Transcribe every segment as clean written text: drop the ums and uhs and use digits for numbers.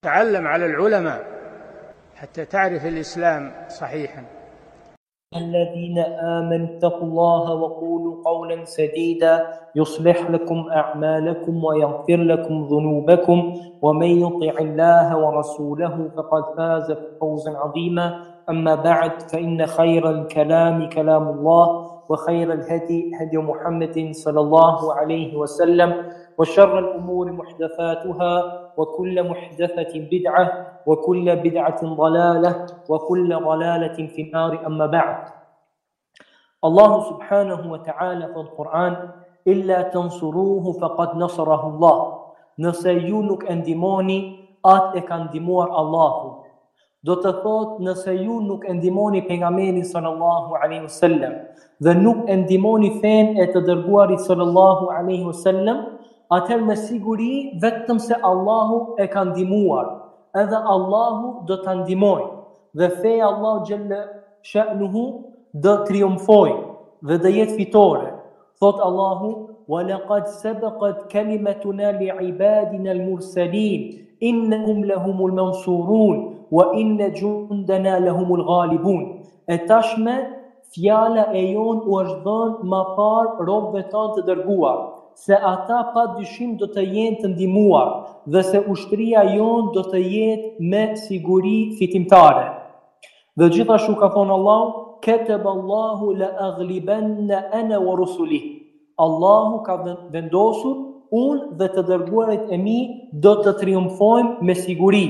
تعلم على العلماء حتى تعرف الإسلام صحيحا. الذين آمنوا اتقوا الله وقولوا قولا سديدا يصلح لكم أعمالكم ويغفر لكم ذنوبكم ومن يطع الله ورسوله فقد فاز فوزا عظيما. أما بعد، فإن خير الكلام كلام الله وخير الهدي هدي محمد صلى الله عليه وسلم وشر الأمور محدثاتها وكل محدثة بدعة وكل بدعة ضلالة وكل ضلالة في النار. أما بعد، الله سبحانه وتعالى في القرآن إلا تنصروه فقد نصره الله. Nëse ju nuk e ndihmoni, atë e ka ndihmuar Allahu. Do të thotë, nëse ju nuk e ndihmoni pejgamberin sallallahu alaihi wasallam dhe nuk e ndihmoni fen e të dërguarit sallallahu alaihi wasallam, atëherë me siguri vetëm se Allahu e ka ndihmuar, edhe Allahu do ta ndihmojë dhe feja Allahu xhalla sha'nuhu do triumfojë dhe do jetë fitore. Thot Allahu: "Wa laqad sabaqat kalimatuna li'ibadina al-mursalin innahum lahumul mansurun wa inna jundana lahumul ghalibun." E tashme fjala e jon u është dhënë më parë robëve tanë të dërguar, se ata pa dyshim do të jenë të ndihmuar dhe se ushtria jon do të jetë me siguri fitimtare. Dhe gjithashtu ka thonë Allahu: "Kataballahu la aghlibanna ana wa rusuli." Allahu ka vendosur, unë dhe të dërguarit e mi do të triumfojmë me siguri.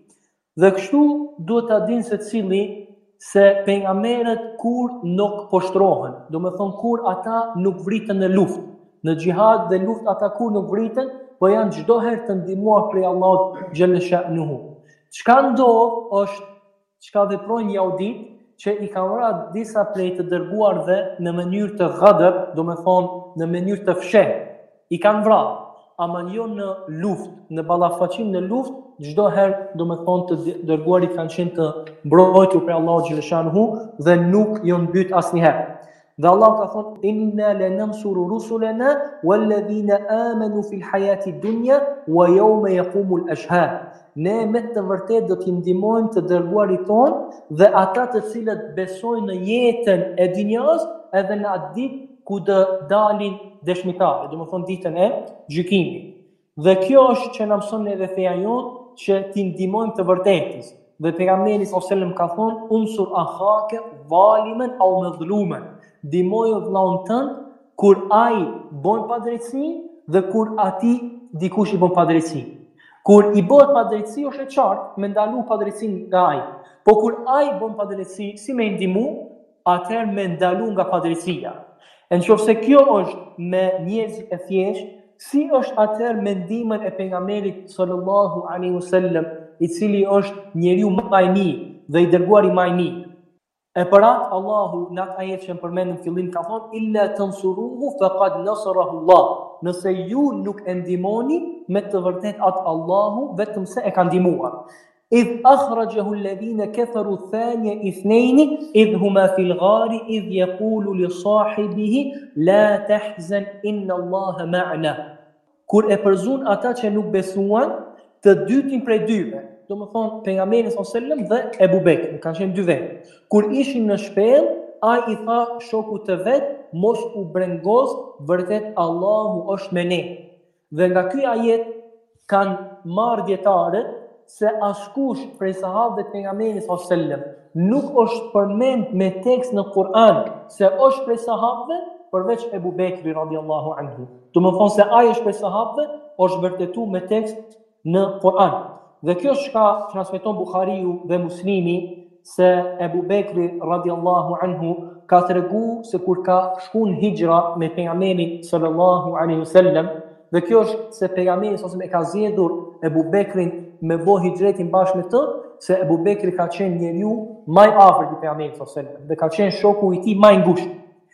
Dhe kështu duhet ta dinë secili se pejgamberët kur nuk poshtrohen, do me thonë kur ata nuk vritën në luftë, në xhihad dhe luftë ata kur nuk vritën, po janë çdo herë të ndihmuar prej Allahut xhalla sha'nuhu. Çka ndodh është çka veprojnë jaudit, që i kanë vrarë disa prej të dërguarve në mënyrë të ghadër, do me thonë në mënyrë të fshehtë. I kanë vrarë, ama jo në luftë, në ballafaqim në luftë, çdo herë do me thonë të dërguarit kanë qenë të mbrojtur prej Allahut xhalla sha'nuhu dhe nuk janë mbyt asnjëherë. Dhe Allah ka thonë: "Inna lanansuru rusulana walladhina amanu fil hayati dunya wa yawma yaqumul ashhad." Ne me të vërtetë do t'i ndihmojmë të dërguarit tonë dhe ata të cilët besojnë në jetën e dinjas edhe në atë ditë ku do dalin dëshmitarët, do të thonë ditën e gjykimit. Dhe kjo është që na mëson edhe feja jonë, që t'i ndihmojmë të vërtetës. Dhe pejgamberi sallallahu alajhi wasallam ka thonë: "Unsur akhake zaliman aw mazluman." Ndihmoju vllaun tënd kur ai bën padrejtësi dhe kur ati dikush i bën padrejtësi. Kur i bëhet padrejtësi është e qartë me ndalu padrejtësinë nga ai. Po kur ai bën padrejtësi, si me ndihmu, atëherë me ndalu nga padrejtësia. E nëse kjo është me njerëz e thjeshtë, si është atëherë me ndihmën e pejgamberit sallallahu alaihi wasallam, i cili është njeriu më i mirë dhe i dërguari më i mirë. E për atë Allahu në atë ajet që më përmendëm fillim ka thonë: "Illa tansuruhu faqad nasarahu Allah." Nëse ju nuk e ndihmoni, me të vërtet atë Allahu vetëm se e ka ndihmuar. "Idh akhrajahu alladhina kafaru thaniya ithnain idh huma fil ghari idh yaqulu li sahibihi la tahzan inna Allaha ma'ana." Kur e përzun ata që nuk besuan, të dytin prej dyve, do më thonë pejgamberi sallallahu alajhi wasallam dhe Ebu Bekri, kanë qenë dy vetë. Kur ishin në shpellë, ai i tha shokut të vet: "Mos u brengoz, vërtet Allahu është me ne." Dhe nga ky ajet kanë marrë dietarët se askush prej sahabëve të pejgamberit sallallahu alajhi wasallam nuk është përmend me tekst në Kur'an se është prej sahabëve përveç Ebu Bekri radhiyallahu anhu. Do më thonë se ai është prej sahabëve, është vërtetuar me tekst në Kur'an. Dhe kjo shka transmeton Buhariu dhe Muslimi, se Ebu Bekri radhiyallahu anhu ka tregu se kur ka shku në hijra me pejgamberin sallallahu alaihi wasallam, dhe kjo është se pejgamberi sallallahu alaihi wasallam e ka zgjedhur Ebu Bekrin me bë hijretin bashkë me të, se Ebu Bekri ka qenë njeriu më i afërt i pejgamberit sallallahu alaihi wasallam dhe ka qenë shoku i tij më i ngushtë.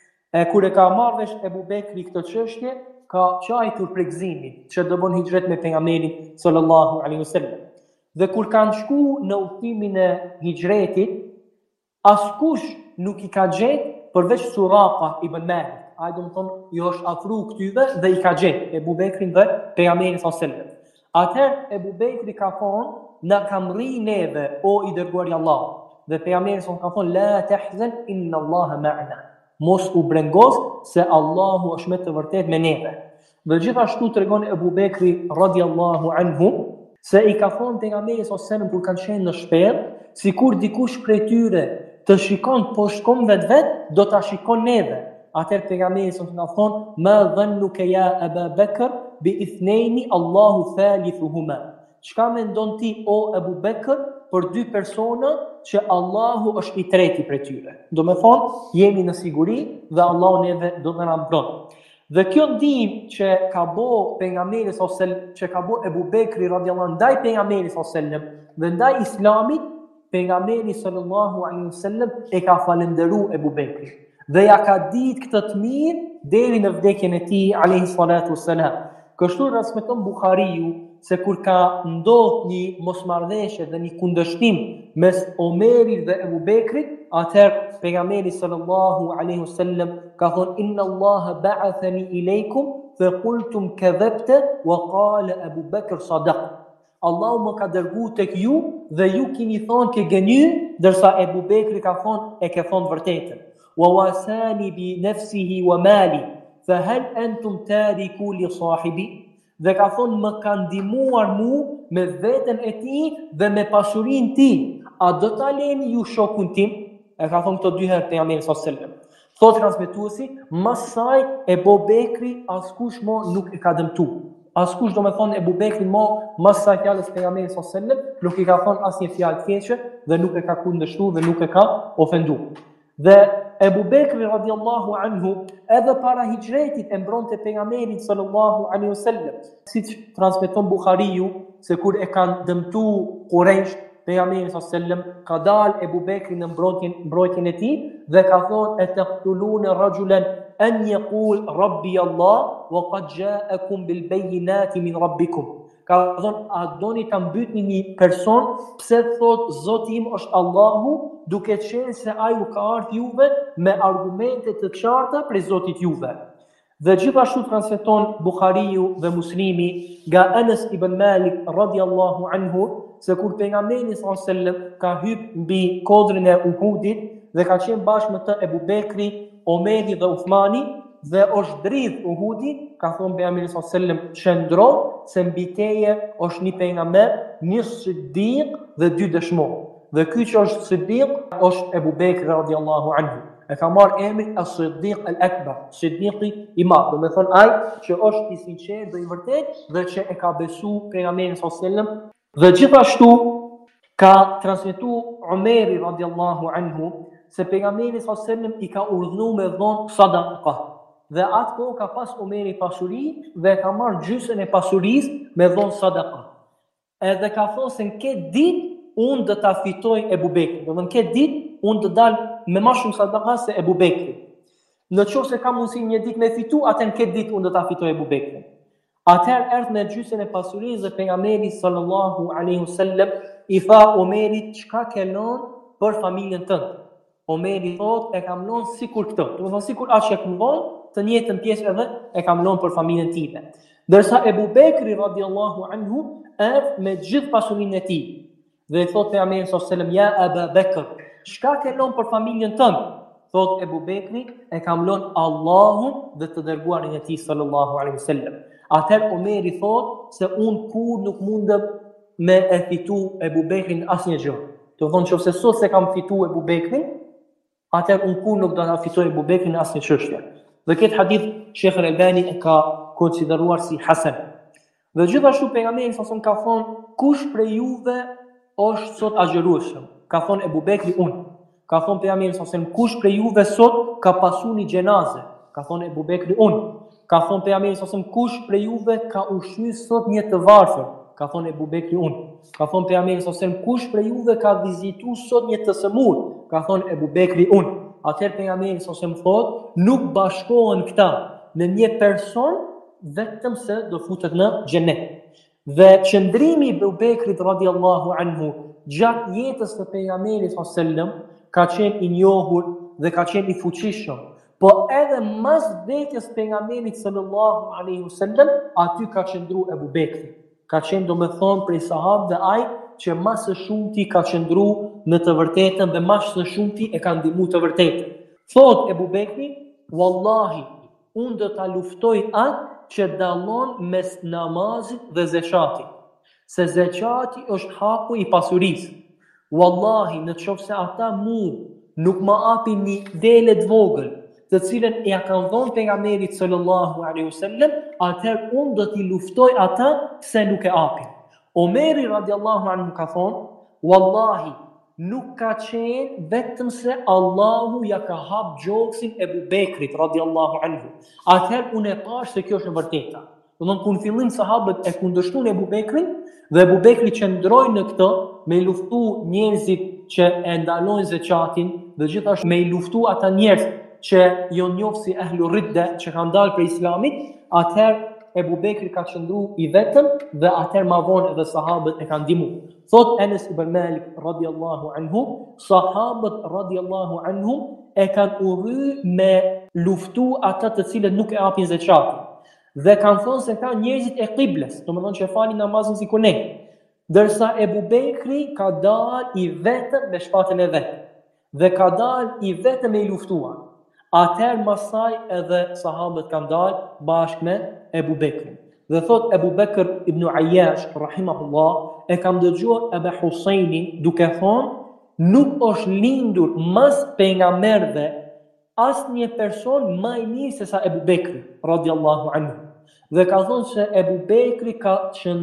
E kur e ka marrë vesh Ebu Bekri këtë çështje, ka qajtur për gëzimin që do bën hijret me pejgamberin sallallahu alaihi wasallam. Dhe kur kanë shku në udhimin e hijretit, askush nuk i ka gjetë përveç Suraka ibn Malik. Ai do të thonë, jo është afru këtyve dhe i ka gjetë Ebu Bekrin dhe pejgamberin sallallahu alaihi wasallam. Atëherë Ebu Bekri ka thonë na kam rri neve, o I dërguari Allah. Dhe pejgamberi sa ka thonë, la tahzan inna Allaha ma'ana. Mos u brengos se Allahu është me të vërtet me neve. Dhe gjithashtu tregon Ebu Bekri radiallahu anhu se I ka thonë pejgamberi sa selam kur kanë qenë në shpellë, sikur dikush prej tyre të shikon po shkon vet, do ta shikon neve. Atëherë pejgamberi sa ka thonë, ma dhannuka ya Aba Bekr bi ithnaini Allahu thalithuhuma. Çka mendon ti o Ebu Bekr për dy persona që Allahu është I treti prej tyre? Do me thonë, jemi në siguri dhe Allahu neve do të na mbron. Dhe kjo ndihmë që ka bo pejgamberi që ka bo Ebu Bekri radiallahu ndaj pejgamberit dhe ndaj Islamit, pejgamberi sallallahu alaihi wasallam e ka falendëruar Ebu Bekri dhe ja ka ditë këtë të mirë deri në vdekjen e tij alayhi salatu wassalam. Kështu transmeton Buhariu se kur ka ndodhur një mosmarrëveshje dhe një kundërshtim mes Omerit dhe Ebu Bekrit, atëherë pejgamberi sallallahu alaihi wasallam ka thonë, inna Allaha ba'athani ilaykum fa qultum kadhabta wa qala Abu Bakr sadaq. Allahu më ka dërguar tek ju dhe ju keni thonë ke gënjy, ndërsa Ebu Bekri ka thonë e ke thonë vërtetën. Wa wasani bi nafsihi wa mali fa hal antum tariku li sahibi. Dhe ka thonë më ka ndihmuar mu me veten e tij dhe me pasurinë tij. A do ta leni ju shokun tim? E ka thonë këto dy herë pejgamberi sallallahu alajhi wasallam. Thotë transmetuesi, mas saj Ebu Bekri askush mo nuk e ka dëmtu. Askush do me thonë Ebu Bekri mo mas saj fjalës pejgamberit sallallahu alajhi wasallam nuk I ka thonë asnjë fjalë të keqe dhe nuk e ka kundërshtuar dhe nuk e ka ofenduar. Dhe Ebu Bekri radiallahu anhu edhe para hijretit e mbronte pejgamberin sallallahu alaihi wasallam, siç transmeton Buhariu se kur e kanë dëmtu Quraysh pejgamberin sallallahu alaihi wasallam, ka dal Ebu Bekri në mbrojtjen e tij dhe ka thonë ataqtuluna rajulan an yaqul rabbi Allah wa qad ja'akum bil bayyinati min rabbikum. Ka thonë, a doni ta mbytni një person pse thot Zoti im është Allahu, duke qenë se ai u ka ardhur juve me argumente të qarta prej Zotit juve. Dhe gjithashtu transmeton Buhariu dhe Muslimi nga Anas ibn Malik radiallahu anhu se kur pejgamberi sallallahu alajhi wasallam ka hyrë mbi kodrin e Uhudit dhe ka qenë bashkë me të Ebu Bekri, Omeri dhe Uthmani dhe është dridh Uhudi, ka thonë pejgamberi sallallahu alajhi wasallam qëndro se mbi teje është një pejgamber, një siddiq dhe dy dëshmor. Dhe ky që është siddiq është Ebu Bekri radiallahu anhu. E ka marrë emrin as-Siddiq al-Akbar, siddiqi I madh, do me thonë ai që është I sinqert dhe I vërtet dhe që e ka besu pejgamberin sallallahu alajhi wasallam. Dhe gjithashtu ka transmetuar Omeri radiallahu anhu se pejgamberi sallallahu alajhi wasallam I ka urdhëruar me dhon sadaqa. Dhe atë kohë ka pas Omeri pasuri dhe ka marrë gjysën e pasurisë me dhon sadaqa. Edhe ka thonë se në këtë ditë unë do ta fitoj Ebu Bekrin. Do të në këtë ditë unë do dal me më shumë sadaqa se Ebu Bekri. Në qoftë se ka mundësi një ditë me fitu, atë në këtë ditë unë do ta fitoj Ebu Bekrin. Atëherë erdhi me gjysën e pasurisë dhe pejgamberi sallallahu alaihi wasallam I tha Omerit, çka ke lënë për familjen tënde? Omeri thotë, e kam lënë sikur këtë. Do të thonë sikur atë që kam lënë, të njëjtën pjesë edhe e kam lënë për familjen time. Ndërsa Ebu Bekri radiallahu anhu erdhi me gjithë pasurinë e tij. Dhe I thotë pejgamberi sallallahu alaihi wasallam, ja Aba Bekr, çka ke lënë për familjen tënde? Thotë Ebu Bekri, e kam lënë Allahun dhe të dërguarin e tij sallallahu alaihi wasallam. Atëherë Omeri thotë se unë kur nuk mundem me e fitu Ebu Bekrin asnjë gjë. Do të thonë nëse sot se kam fitu Ebu Bekrin, atëherë unë kur nuk do ta fitoj Ebu Bekrin asnjë çështje. Dhe këtë hadith Sheikh Al-Albani e ka konsideruar si hasan. Dhe gjithashtu pejgamberi sallallahu ka thonë, kush prej juve është sot agjërueshëm? Ka thonë Ebu Bekri unë. Ka thonë pejgamberi sallallahu kush prej juve sot ka pasur një xhenaze? Ka thonë Ebu Bekri unë. Ka thonë pejgamberi sallallahu kush prej juve ka ushqyer sot një të varfër? Ka thonë Ebu Bekri unë. Ka thonë pejgamberi sallallahu kush prej juve ka vizituar sot një të sëmur? Ka thonë Ebu Bekri unë. Atëherë pejgamberi sallallahu thotë, nuk bashkohen këta në një person vetëm se do futet në xhenet. Dhe qëndrimi I Ebu Bekrit radiallahu anhu gjatë jetës së pejgamberit sallallahu ka qenë I njohur dhe ka qenë I fuqishëm. Po edhe mas vdekjes pejgamberit sallallahu alaihi wasallam, aty ka qëndruar Ebu Bekri. Ka qenë domethënë prej sahabëve ai që më së shumti ka qëndru në të vërtetën dhe më së shumti e ka ndihmu të vërtetën. Thot Ebu Bekri, wallahi, unë do ta luftoj atë që dallon mes namazit dhe zeqatit, se zeqati është haku i pasurisë. Wallahi, në qoftë se ata nuk më apin një delet vogël, të cilën ja kanë dhënë pejgamberit sallallahu alaihi wasallam, atëherë unë do t'i luftoj ata se nuk e apin. Omeri radiallahu anhu ka thonë, wallahi, nuk ka qenë vetëm se Allahu ja ka hap gjoksin Ebu Bekrit radiallahu anhu. Atëherë unë e pash se kjo është e vërteta. Do të thonë kur në fillim sahabët e kundërshtuan Ebu Bekrin dhe Ebu Bekri qëndroi në këtë me luftu njerëzit që e ndalojnë zeqatin dhe gjithashtu me luftu ata njerëz që jo njohë si ehlu ridde që kanë dalë për islamit, atëherë Ebu Bekri ka qëndru i vetëm dhe atëherë ma vonë edhe sahabët e kanë ndihmu. Thot Enes ibn Malik radiallahu anhu, sahabët radiallahu anhu e kanë urry me luftu ata të cilët nuk e apin zeqatin. Dhe kanë thonë se ka njerëzit e qibles, do të thonë që falin namazin si kur ne. Dërsa Ebu Bekri ka dalë i vetëm me shpatën e vet dhe ka dalë i vetëm me i luftuar. Atëherë masaj edhe sahabët kanë dalë bashkë me Ebu Bekrin. Dhe thot Ebu Bekr ibn Ayyash rahimahullah, e kam dëgjuar Ebu Husajnin duke thonë, nuk është lindur mas pejgamberëve asnjë person më i mirë se sa Ebu Bekri radiallahu anhu. Dhe ka thonë se Ebu Bekri ka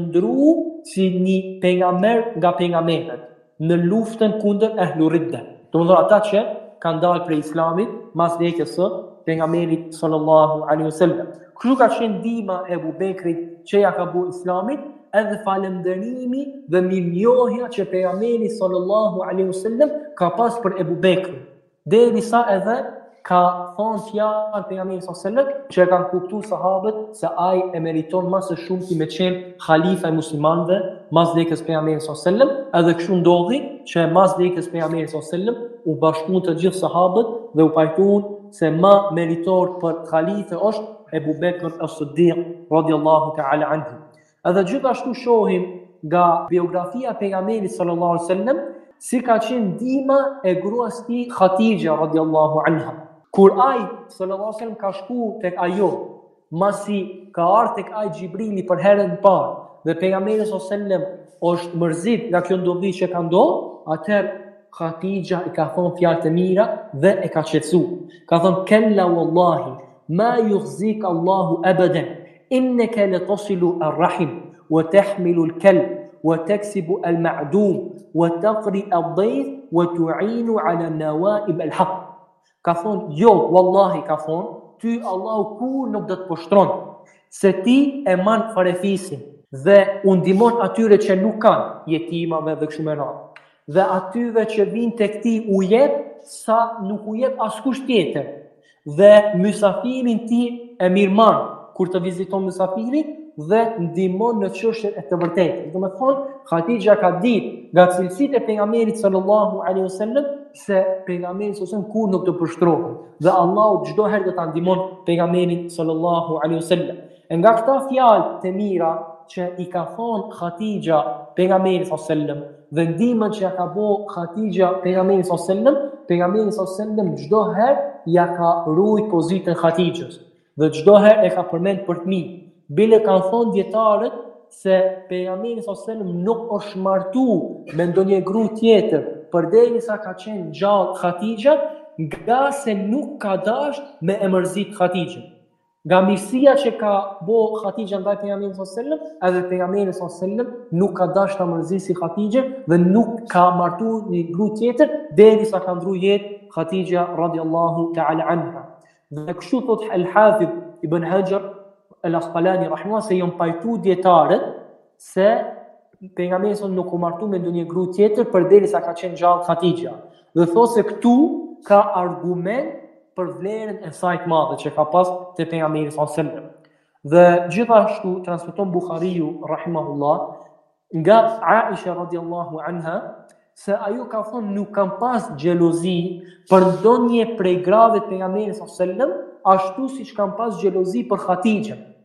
qëndru si një pejgamber nga pejgamberët në luftën kundër ehlu ridde. Do të thonë ata që kanë dalë prej islamit mas vdekjes së pejgamberit sallallahu alaihi wasallam. Kështu ka qenë ndihma e Ebu Bekrit që ja ka bërë islamit, edhe falënderimi dhe mirënjohja që pejgamberi sallallahu alaihi wasallam ka pas për Ebu Bekrin. Derisa edhe ka thonë fjalë pejgamberi sallallahu alaihi wasallam që kanë kuptuar sahabët se ai e meriton më së shumti me qenë khalifa i muslimanëve mas vdekjes pejgamberit sallallahu alaihi wasallam, edhe kështu ndodhi që mas vdekjes pejgamberit sallallahu alaihi wasallam u bashkuan të gjithë sahabët dhe u pajtuan se më meritor për khalife është Ebu Bekr as-Siddiq radiallahu ta'ala anhu. Edhe gjithashtu shohim nga biografia pejgamberit sallallahu alaihi wasallam si ka qenë ndihma e gruas tij Khatija radiallahu anha. Kur ai sallallahu alaihi wasallam ka shku tek ajo, masi ka ardhur tek ai Xhibrili për herën e parë dhe pejgamberi sallallahu alaihi wasallam është mërzit nga kjo ndodhi që ka ndodhur, atëherë Khatija i ka thonë fjalë të mira dhe e ka qetësuar. Ka thonë kella wallahi ma yukhzik Allahu abadan innaka latasilu ar-rahim wa tahmilu al-kalb wa taksibu al-ma'dum wa taqri ad-dayf wa tu'inu 'ala nawa'ib al-haq. Ka thonë jo, wallahi ka thonë, ty Allahu kur nuk do të poshtron, se ti e man farefisin dhe u ndihmon atyre që nuk kanë, jetimave dhe kështu me radhë. Dhe atyve që vinë tek ti u jep sa nuk u jep askush tjetër. Dhe mysafirin ti e mirëman kur të viziton mysafirin dhe ndihmon në çështjet e të vërtetës. Do të thonë, Khatija ka ditë nga cilësitë e pejgamberit sallallahu alaihi wasallam se pejgamberi sallallahu alaihi wasallam kur nuk do përshtrohet dhe Allahu çdo herë do ta ndihmon pejgamberin sallallahu alaihi wasallam. E nga këta fjalë të mira që i ka thonë Khatija pejgamberit sallallahu alaihi wasallam dhe ndihmën që ja ka bëu Khatija pejgamberit sallallahu alaihi wasallam, pejgamberi sallallahu alaihi wasallam çdo herë ja ka ruajt pozitën Khatijës dhe çdo herë e ka përmend për të mirë. Bile kanë thonë dietarët se pejgamberi sallallahu alaihi wasallam nuk është martuar me ndonjë grup tjetër përderisa ka qenë gjallë Khatija, nga se nuk ka dash me emërzit Khatijën. Nga mirësia që ka bëu Khatija ndaj pejgamberit sallallahu alaihi wasallam, edhe pejgamberi sallallahu alaihi wasallam nuk ka dash ta mërzisi Khatijën dhe nuk ka martuar një grup tjetër derisa ka ndruar jetë Khatija radiallahu ta'ala anha. Dhe kështu thot al-Hafidh Ibn Hajar al-Asqalani rahimahullah se janë pajtu dietarët se pejgamberi nuk u martu me ndonjë grup tjetër përderisa ka qenë gjallë Khatija. Dhe thotë se këtu ka argument për vlerën e saj të madhe që ka pas te pejgamberi sallallahu alaihi wasallam. Dhe gjithashtu transmeton Buhariu rahimahullah nga Aisha radiallahu anha se ajo ka thonë nuk kam pas xhelozi për ndonjë prej grave të pejgamberit sallallahu alaihi wasallam ashtu siç kam pas xhelozi për Khatijën.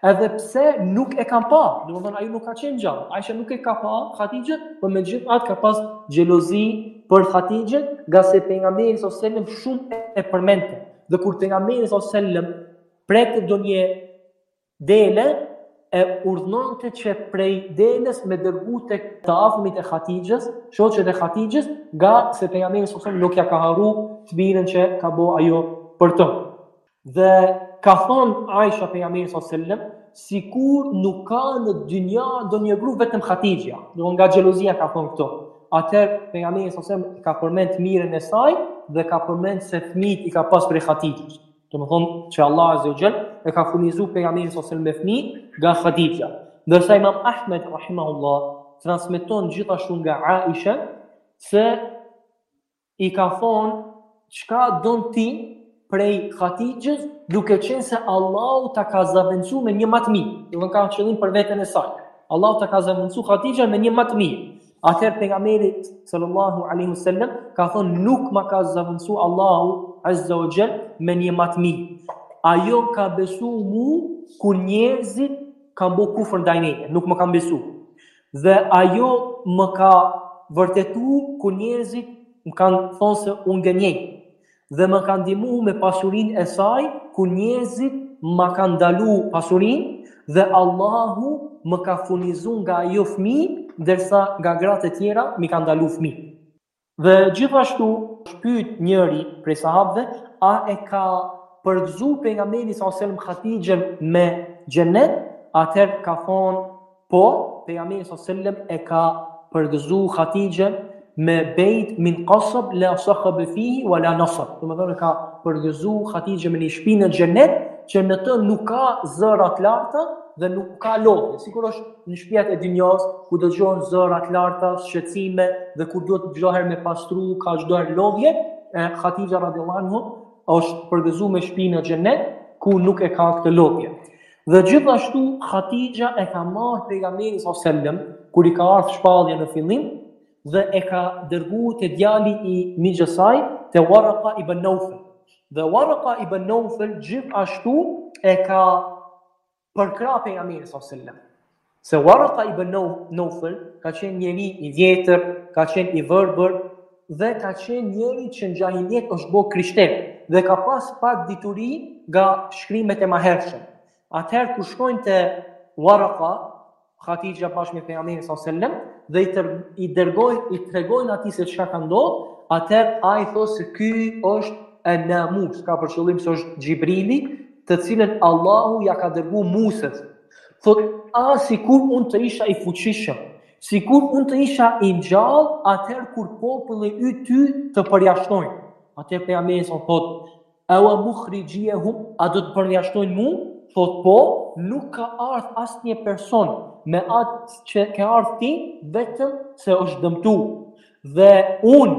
Edhe pse nuk e kam pa, domethënë ai nuk ka qenë gjallë. Aisha nuk e ka pa Hatixhen, por megjithatë ka pas xhelozi për Hatixhen, nga se pejgamberi sallallahu alajhi wasallam shumë e përmendte. Dhe kur pejgamberi sallallahu alajhi wasallam prekte donjë dele, e urdhënonte që prej deles me dërgu tek të afërmit e Hatixhes, shoqet e Hatixhes, nga se pejgamberi sallallahu alajhi wasallam nuk ja ka harru fëmijën që ka bë ajo për të. Dhe ka thonë Aisha pejgamberi sallallahu alajhi wasallam, sikur nuk ka në dynja ndonjë grup vetëm Hatixha, do nga xhelozia ka thonë këto. Atëherë pejgamberi sallallahu alajhi wasallam ka përmend mirën e saj dhe ka përmend se fëmijët i ka pas prej Hatixhes. Domethënë që Allah azza wa jall e ka furnizuar pejgamberin sallallahu alajhi wasallam me fëmijë nga Hatixha. Ndërsa Imam Ahmed rahimahullah transmeton gjithashtu nga Aisha se i ka thonë çka don ti prej Hatixhes, duke qenë se Allahu ta ka zaventsuar me një më të mirë. Domethënë ka qëllim për veten e saj. Allahu ta ka zaventsuar Hatixhen me një më të mirë. Atëherë pejgamberi sallallahu alaihi wasallam ka thonë nuk ma ka zaventsuar Allahu azza wa jall me një më të mirë. Ajo ka besu mu kur njerëzit kanë bërë kufër ndaj meje, nuk më kanë besu. Dhe ajo më ka vërtetu kur njerëzit më kanë thonë se unë gënjej. Dhe më kanë ndihmuar me pasurinë e saj kur njerëzit më kanë ndalu pasurinë, dhe Allahu më ka furnizuar nga ajo fëmijë, ndërsa nga gratë e tjera më kanë ndalu fëmijë. Dhe gjithashtu shpyet njëri prej sahabëve, a e ka përgëzuar pejgamberi sallallahu alajhi wasallam Hatixhen me xhenet? Atëherë ka thonë po, pejgamberi sallallahu alajhi wasallam e ka përgëzuar Hatixhen me bejt min qasab la sakhab fihi wala nasab. Domethënë ka përgëzuar Hatixhen me një shtëpi në xhenet që në të nuk ka zëra të larta dhe nuk ka lodhje. Sikur është në shtëpiat e dynjas ku dëgjohen zëra të larta, shqetësime dhe ku duhet çdo herë me pastru, ka çdo herë lodhje, Hatixha radhiyallahu anha është përgëzuar me shtëpi në xhenet ku nuk e ka këtë lodhje. Dhe gjithashtu Hatixha e ka marrë pejgamberin sallallahu alajhi wasallam kur i ka ardhur shpallja në fillim dhe e ka dërguar te djali i miqës saj, te Waraqa ibn Nawfal. Dhe Waraqa ibn Nawfal gjithashtu e ka përkra pejgamberin sallallahu alajhi wasallam. Se Waraqa ibn Nawfal ka qenë njeri i vjetër, ka qenë i verbër dhe ka qenë njeri që në gjahiljet është bërë krishter dhe ka pas pak dituri nga shkrimet e mahershëm. Atëherë kur shkojnë te Waraqa, Hatixha bashkë me pejgamberin sallallahu alajhi wasallam dhe i tregojnë atij se çka ka ndodhur, atëherë ai thotë se ky është an-Namus, ka për qëllim se është Xhibrili, të cilën Allahu ja ka dërguar Musës. Thotë, sikur unë të isha i fuqishëm, sikur unë të isha i gjallë, atëherë kur populli yt ty të përjashtojnë. Atëherë pejgamberi thotë, "Awa mukhrijihum", a do të përjashtojnë mua? Thotë, po, nuk ka ardhur asnjë person me atë që ka ardhur ti, vetëm se është dëmtuar. Dhe unë,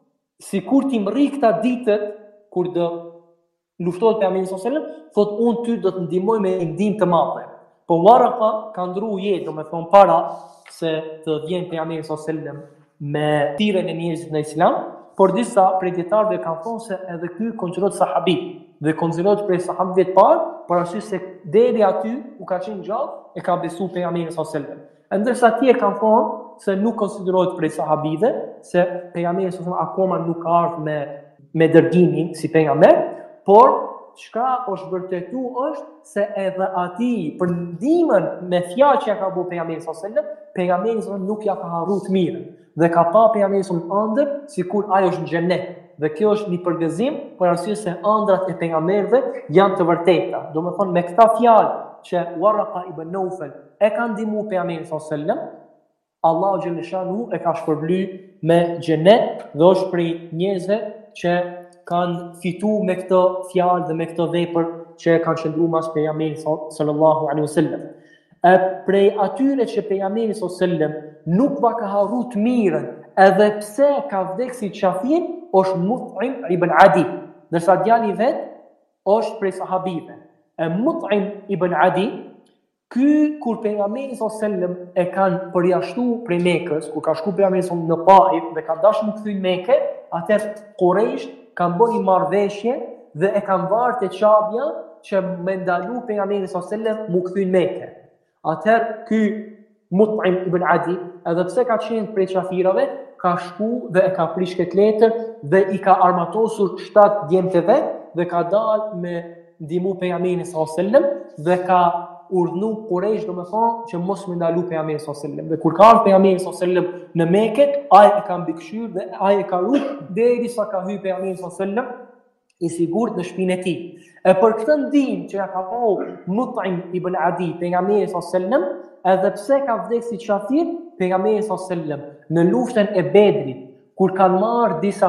sikur ti mrri këta ditët kur do luftohet pejgamberi sallallahu alajhi wasallam, thotë unë ty do të ndihmoj me ndihmë të madhe. Po Waraqa ka ndruar jetë, domethënë para se të vjen pejgamberi sallallahu alajhi wasallam me thirrjen e njerëzit në Islam, por disa prej dietarëve kanë thonë se edhe ky konsiderohet sahabi dhe konsiderohet prej sahabëve të parë, por arsye se deri aty u ka qenë gjallë e ka besuar pejgamberin sallallahu alajhi wasallam. Ndërsa tjerë kanë thonë se nuk konsiderohet prej sahabive, se pejgamberi sallallahu alajhi wasallam akoma nuk ka ardhur me dërgimin si pejgamber, por çka është vërtetu është se edhe ati për ndihmën me fjalë që ja ka bërë pejgamberi sallallahu alajhi wasallam, pejgamberi sallallahu nuk ja ka harruar të mirën dhe ka pa pejgamberin sallallahu ëndër sikur ai është në xhenet. Dhe kjo është një përgëzim për arsye se ëndrat e pejgamberëve janë të vërteta. Domethënë me këtë fjalë që Waraqa ibn Nawfal e ka ndihmuar pejgamberin sallallahu alajhi wasallam, Allahu xhaleshanu e ka shpërbly me xhenet dhe është prej njerëzve që kanë fitu me këtë fjalë dhe me këtë vepër që kanë qëndruar mas pejgamberit sallallahu alaihi wasallam. E prej atyre që pejgamberi sallallahu alaihi wasallam nuk va ka harruar të mirën, edhe pse ka vdekur si qafir, është Mut'im ibn Adi, ndërsa djali vet është prej sahabive. Mut'im ibn Adi, ky kur pejgamberi sallallahu alaihi wasallam e kanë përjashtuar prej Mekës, kur ka shkuar pejgamberi në Taif dhe ka dashur të kthejë në Mekë, atëherë Quraysh kanë bërë një marrëveshje dhe e kanë varë te Çabja që me ndalu pejgamberin sallallahu alaihi wasallam mu kthy në Mekë. Atëherë ky Mut'im ibn Adi, edhe pse ka qenë prej qafirave, ka shku dhe e ka prish këtë letër dhe i ka armatosur 7 djemtë e vet dhe ka dalë me ndihmu pejgamberin sallallahu alaihi wasallam dhe ka urdhnu Quraysh, domethënë që mos më ndalu pejgamberin sallallahu alaihi wasallam. Dhe kur ka ardhur pejgamberi sallallahu alaihi wasallam në Mekë, ai i ka mbikëqyr dhe ai e ka rrit derisa ka hyrë pejgamberi sallallahu alaihi wasallam i sigurt në shtëpinë e tij. E për këtë ndihmë që ja ka dhënë Mut'im ibn Adi pejgamberit sallallahu alaihi wasallam, edhe pse ka vdekur si qafir, pejgamberi sallallahu alaihi wasallam në luftën e Bedrit, kur i kanë marrë disa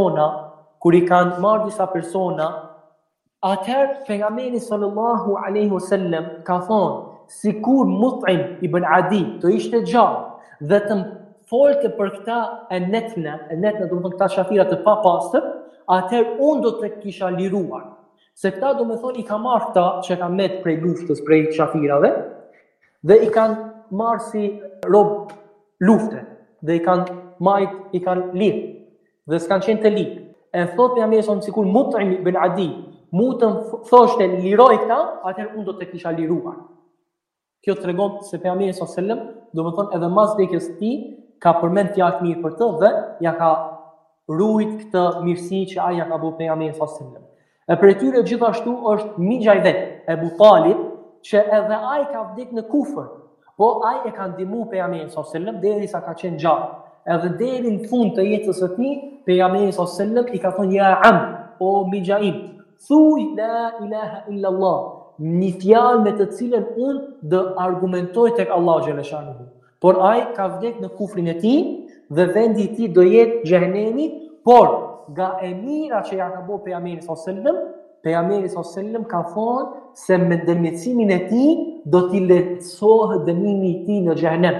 persona, atëherë pejgamberi sallallahu alaihi wasallam ka thonë, sikur Mut'im ibn Adi të ishte gjallë dhe të folte për këta e netna do të thonë këta qafira të papastër, atëherë unë do të kisha liruar. Se këta do me thonë i ka marrë këta që ka met prej luftës, prej qafirave, dhe i kanë marrë si rob lufte, dhe i kanë lirë, dhe s'kanë qenë të lirë. E thot për jamë e sikur Mut'im ibn Adi, mu të thoshte liroj këta, atëherë unë do të kisha liruar. Kjo të regon se për jamë e sallem, do me thonë edhe mas vdekjes ti, ka përmend fjalë mirë për të dhe ja ka rujt këtë mirësi që ai ja ka bëu pejgamberit sallallahu alaihi wasallam. E për tyre gjithashtu është migja i vet, Ebu Talib, që edhe ai ka vdekur në kufër, po ai e ka ndihmuar pejgamberin sallallahu alaihi wasallam derisa ka qenë gjallë. Edhe deri në fund të jetës së tij, pejgamberi sallallahu alaihi wasallam i ka thënë ja am, o migja im, thuaj la ilaha illa Allah, një fjalë me të cilën unë do argumentoj tek Allahu xhela shanuhu. Por ai ka vdekur në kufrin e tij dhe vendi i tij do jetë xhehenemi, por nga e mira që ja ka bëu pejgamberi sallallahu alaihi wasallam, pejgamberi sallallahu alaihi wasallam ka thonë se me ndërmjetësimin e tij do t'i lehtësohet dënimi i tij në xhehenem.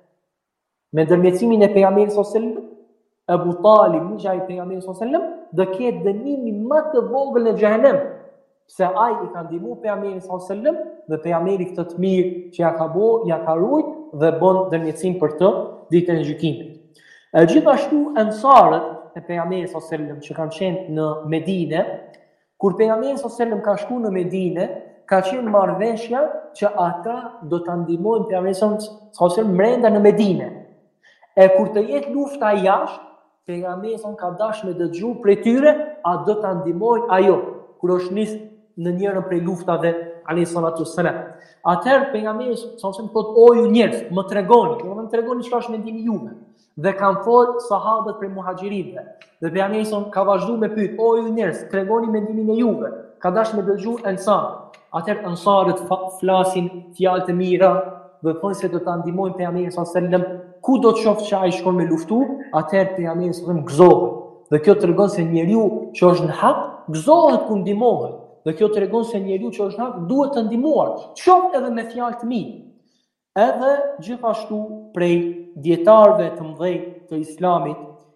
Me ndërmjetësimin e pejgamberit sallallahu alaihi wasallam, Abu Talib, migja i pejgamberit sallallahu alaihi wasallam, do ketë dënimin më të vogël në xhehenem, se ai i ka ndihmuar pejgamberin sallallahu alaihi wasallam dhe pejgamberi këtë të mirë që ja ka bëu, ja ka rujt dhe bën ndërmjetësim për të ditën e gjykimit. Gjithashtu ansarët e pejgamberit sallallahu alaihi wasallam që kanë qenë në Medinë, kur pejgamberi sallallahu alaihi wasallam ka shkuar në Medinë, ka qenë marrëveshja që ata do ta ndihmojnë pejgamberin sallallahu alaihi wasallam brenda në Medinë. E kur të jetë lufta jashtë, pejgamberi sallallahu ka dashur me dëgju prej tyre a do ta ndihmojnë ajo kur është nis në njërin prej luftave alayhi salatu wassalam. Atëherë pejgamberi sallallahu alaihi wasallam thotë o ju njerëz, më tregoni çka është mendimi juve. Dhe kanë folë sahabët për muhaxhirinëve. Dhe pejgamberi sallallahu ka vazhduar me pyet, o ju njerëz, tregoni mendimin e juve. Ka dashur me dëgju ansar. Atëherë ansarët flasin fjalë të mira dhe thonë se do ta ndihmojnë pejgamberin sallallahu alaihi wasallam ku do të qoftë që ai shkon me luftu, atëherë pejgamberi sallallahu alaihi wasallam gëzohet. Dhe kjo tregon se njeriu që është në hak gëzohet kur ndihmohet. Dhe kjo tregon se njeriu që është në hak duhet të ndihmuar, qoftë edhe me fjalë të mirë. Edhe gjithashtu prej dietarëve të mëdhej të Islamit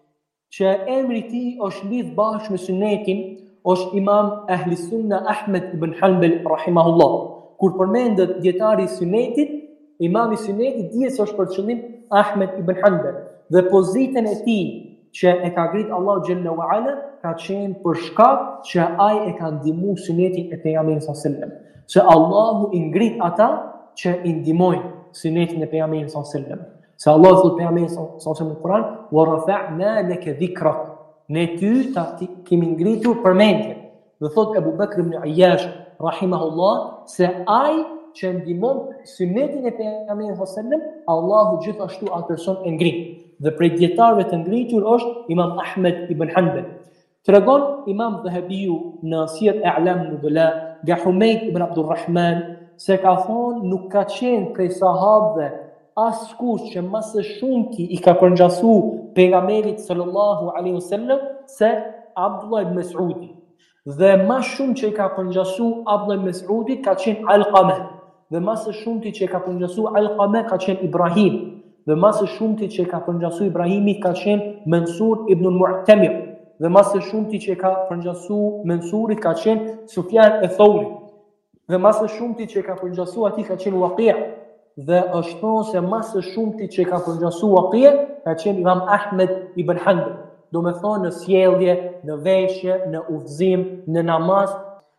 që emri i tij është lidh bashkë me sunetin, është Imam Ahli Sunna Ahmed ibn Hanbal rahimahullah. Kur përmendet dietari i sunetit, imami i sunetit dihet se është për qëllim Ahmed ibn Hanbal dhe pozitën e tij që e ka ngrit Allahu xhalla wa ala ka qenë për shkak që ai e ka ndihmuar sunetin e pejgamberit sallallahu alaihi wasallam. Se Allahu i ngrit ata që i ndihmojnë sunetin e pejgamberit sallallahu alaihi wasallam. Se Allahu thotë pejgamberit sallallahu alaihi wasallam në Kur'an, "Wa rafa'na laka dhikrak." Ne ty ta kemi ngritur përmendjen. Dhe thot Abu Bakr ibn Ayyash rahimahullah se ai që ndihmon sunetin e pejgamberit sallallahu alaihi wasallam, Allahu gjithashtu atë person e ngrit. Dhe prej dietarëve të ngritur është Imam Ahmed ibn Hanbal. Tregon Imam Dhahabiu në Siyar A'lam Nubala nga Humayd ibn Abdulrahman se ka thonë nuk ka qenë prej sahabëve askush që më së shumti i ka përngjasu pejgamberit sallallahu alaihi wasallam se Abdullah ibn Mas'udi. Dhe më shumë që i ka përngjasu Abdullah ibn Mas'udi ka qenë Alqama. Dhe më së shumti që i ka përngjasu Alqama ka qenë Ibrahim. Dhe më së shumti që i ka përngjasu Ibrahimi ka qenë Mansur ibn al-Mu'tamir. Dhe më së shumti që i ka përngjasu Mansurit ka qenë Sufjan al-Thawri. Dhe më së shumti që i ka përngjasu atij ka qenë Waqi'. Dhe është thonë se më së shumti që i ka përngjasu Waqi' ka qenë Imam Ahmed ibn Hanbal. Do me thonë në sjellje, në veshje, në udhëzim, në namaz.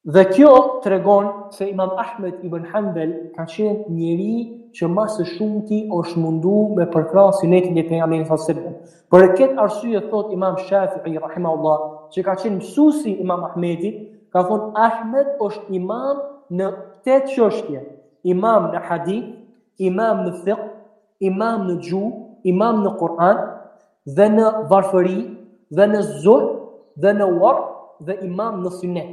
Dhe kjo tregon se Imam Ahmed ibn Hanbal ka qenë njeri që më së shumti është mundu me përkrahë sunetin e pejgamberit sallallahu alaihi wasallam. Për këtë arsye thot Imam Shafi'i rahimahullah, që ka qenë mësuesi Imam Ahmedit, ka thonë Ahmed është imam në 8 çështje: imam në hadith, imam në fiqh, imam në gjuhë, imam në Kur'an, dhe në varfëri, dhe në zuhd, dhe në war, dhe imam në sunet.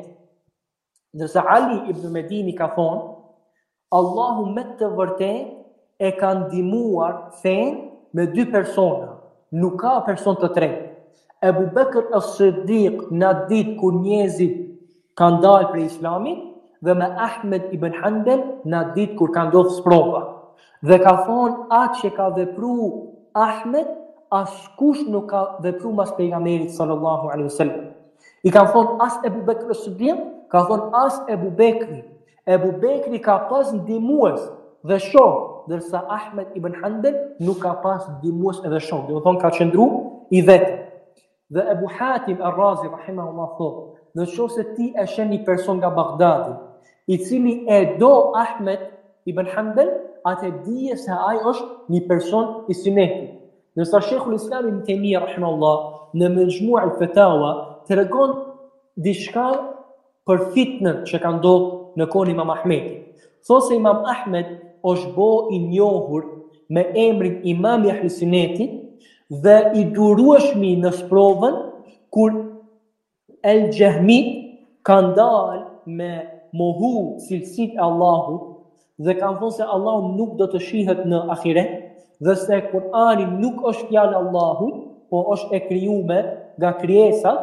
Ndërsa Ali ibn Medini ka thonë, Allahu me të vërtet e ka ndihmuar fen me 2 persona, nuk ka person të tretë. Ebu Bekr as-Siddiq në ditë kur njerëzit kanë dalë prej Islamit, dhe me Ahmed ibn Hanbal në ditë kur ka ndodhur sprova. Dhe ka thonë atë që ka vepruar Ahmed, askush nuk ka vepruar mas pejgamberit sallallahu alaihi wasallam. I ka thonë as Ebu Bekr as-Siddiq, ka thonë as Ebu Bekri. Ebu Bekri ka pas ndihmues dhe shok, ndërsa Ahmed ibn Hanbal nuk ka pas ndihmues edhe shok. Do të thonë ka qëndruar i vetë. Dhe Ebu Hatim ar-Razi rahimahullah thotë, nëse ti e shen një person nga Bagdadi, i cili e do Ahmed ibn Hanbal, atë dije se ai është një person i sunetit. Ndërsa Sheikhul Islam ibn Taymiyah rahimahullah në Majmu' al-Fatawa tregon diçka për fitnën që ka ndodhur në kohën e Imam Ahmedit. Thotë se Imam Ahmed është bo i njohur me emrin Imam i Ahlus Sunnetit dhe i durueshmi në sprovën kur El Jahmi kanë dalë me mohu cilësitë e Allahut dhe kanë thonë se Allahu nuk do të shihet në ahiret dhe se Kur'ani nuk është fjalë e Allahut, po është e krijuar nga krijesat,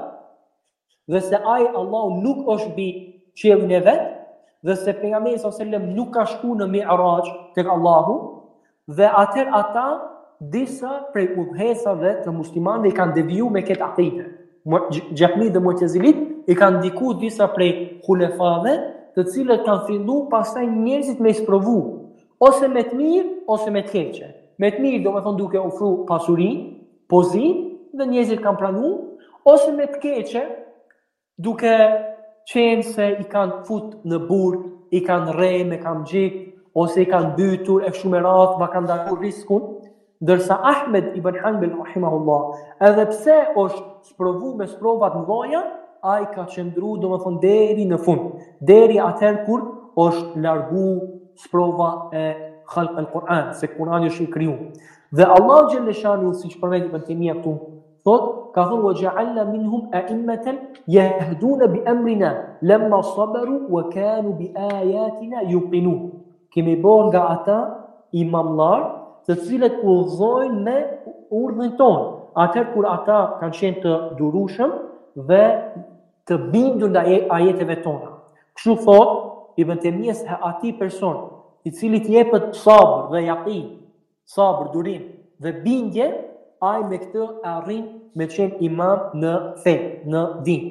dhe se ai Allahu nuk është mbi qiellin e vet, dhe se pejgamberi sallallahu alajhi wasallam nuk ka shkuar në Mi'raj tek Allahu, dhe atëherë ata disa prej udhëhecave të muslimanëve i kanë devijuar me këtë akide. Jahmi dhe Mu'tazilit i kanë ndikuar disa prej xulefave, të cilët kanë filluar pastaj njerëzit me isprovu, ose me të mirë ose me të keqe. Me të mirë do të thonë duke ofruar pasurinë, pozitë, dhe njerëzit kanë pranuar, ose me të keqe duke qenë se i kanë fut në burg, i kanë rre me kamxhik, ose i kanë bytur e kështu me radhë, ma kanë ndaluar riskun. Ndërsa Ahmed ibn Hanbal rahimahullah, edhe pse është sprovu me sprovat mëdha, ai ka qëndruar domethënë deri në fund, deri atëherë kur është largu sprova e khalq al-Quran, se Kurani është i krijuar. Dhe Allah xhelle shanu, siç përmend Ibn Taymija këtu, thot, ka thonë wa ja'alna minhum a'immatan yahduna bi amrina lamma sabaru wa kanu bi ayatina yuqinun. Kemi bërë nga ata imamlar të cilët udhëzojnë me urdhën tonë, atëherë kur ata kanë qenë të durueshëm dhe të bindur ndaj ajeteve tona. Kështu thot Ibn Taymija se atij person i cili të jepet sabër dhe yaqin, sabër, durim dhe bindje, ai me këtë arrin me qenë imam në fe, në din.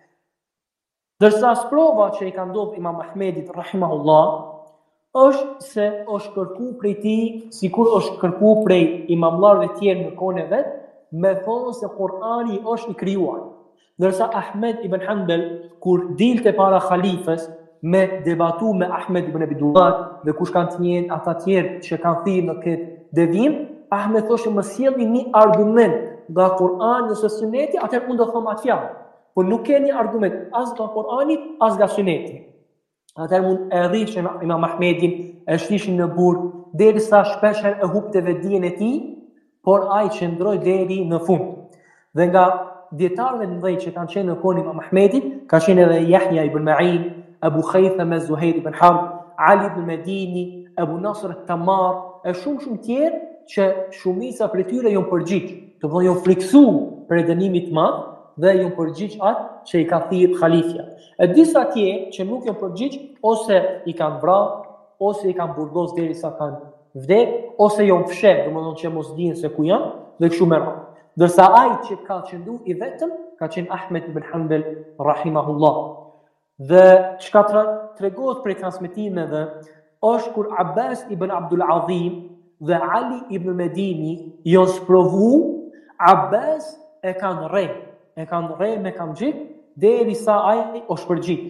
Dërsa sprova që i ka ndodhur Imam Ahmedit rahimahullah është se është kërku prej tij, sikur është kërku prej imamlarëve tjerë në kohën e vet, me thonë se Kur'ani është i krijuar. Ndërsa Ahmed ibn Hanbal kur dilte para khalifës me debatu me Ahmed ibn Abi Duad dhe kush kanë të njëjtë ata tjerë që kanë thirrë në këtë devim, Ahmed thoshte më sjellni një argument nga Kur'ani ose Suneti, atëherë unë do them atë fjalë. Po nuk keni argument as nga Kur'ani as nga Suneti. Atëherë mund e rrishin Imam Ahmedin, e shtishin në burg, derisa shpesh e hupte vetdijen e tij, por ai qëndroi deri në fund. Dhe nga dietarëve të mëdhenj që kanë qenë në kohën e Imam Ahmedit, ka qenë edhe Yahya ibn Ma'in, Abu Khaythama Zuhair ibn Harb, Ali ibn Medini, Abu Nasr al-Tammar, e shumë tjerë që shumica prej tyre janë përgjigj, të thonë janë friksuar për dënimin e madh dhe janë përgjigj atë që i ka thirrë halifja. E disa tjerë që nuk janë përgjigj, ose i kanë vrarë, ose i kanë burgos derisa kanë vdek, ose janë fshehtë, domethënë që mos dihen se ku janë, dhe kështu me radhë. Ndërsa ai që ka qenë i vetëm ka qenë Ahmed ibn Hanbal rahimahullah. Dhe çka tregohet prej transmetimeve është kur Abbas ibn Abdul Azim dhe Ali ibn Medini janë sprovu, Abbas e kanë rre me kamxhik derisa ai është përgjigj.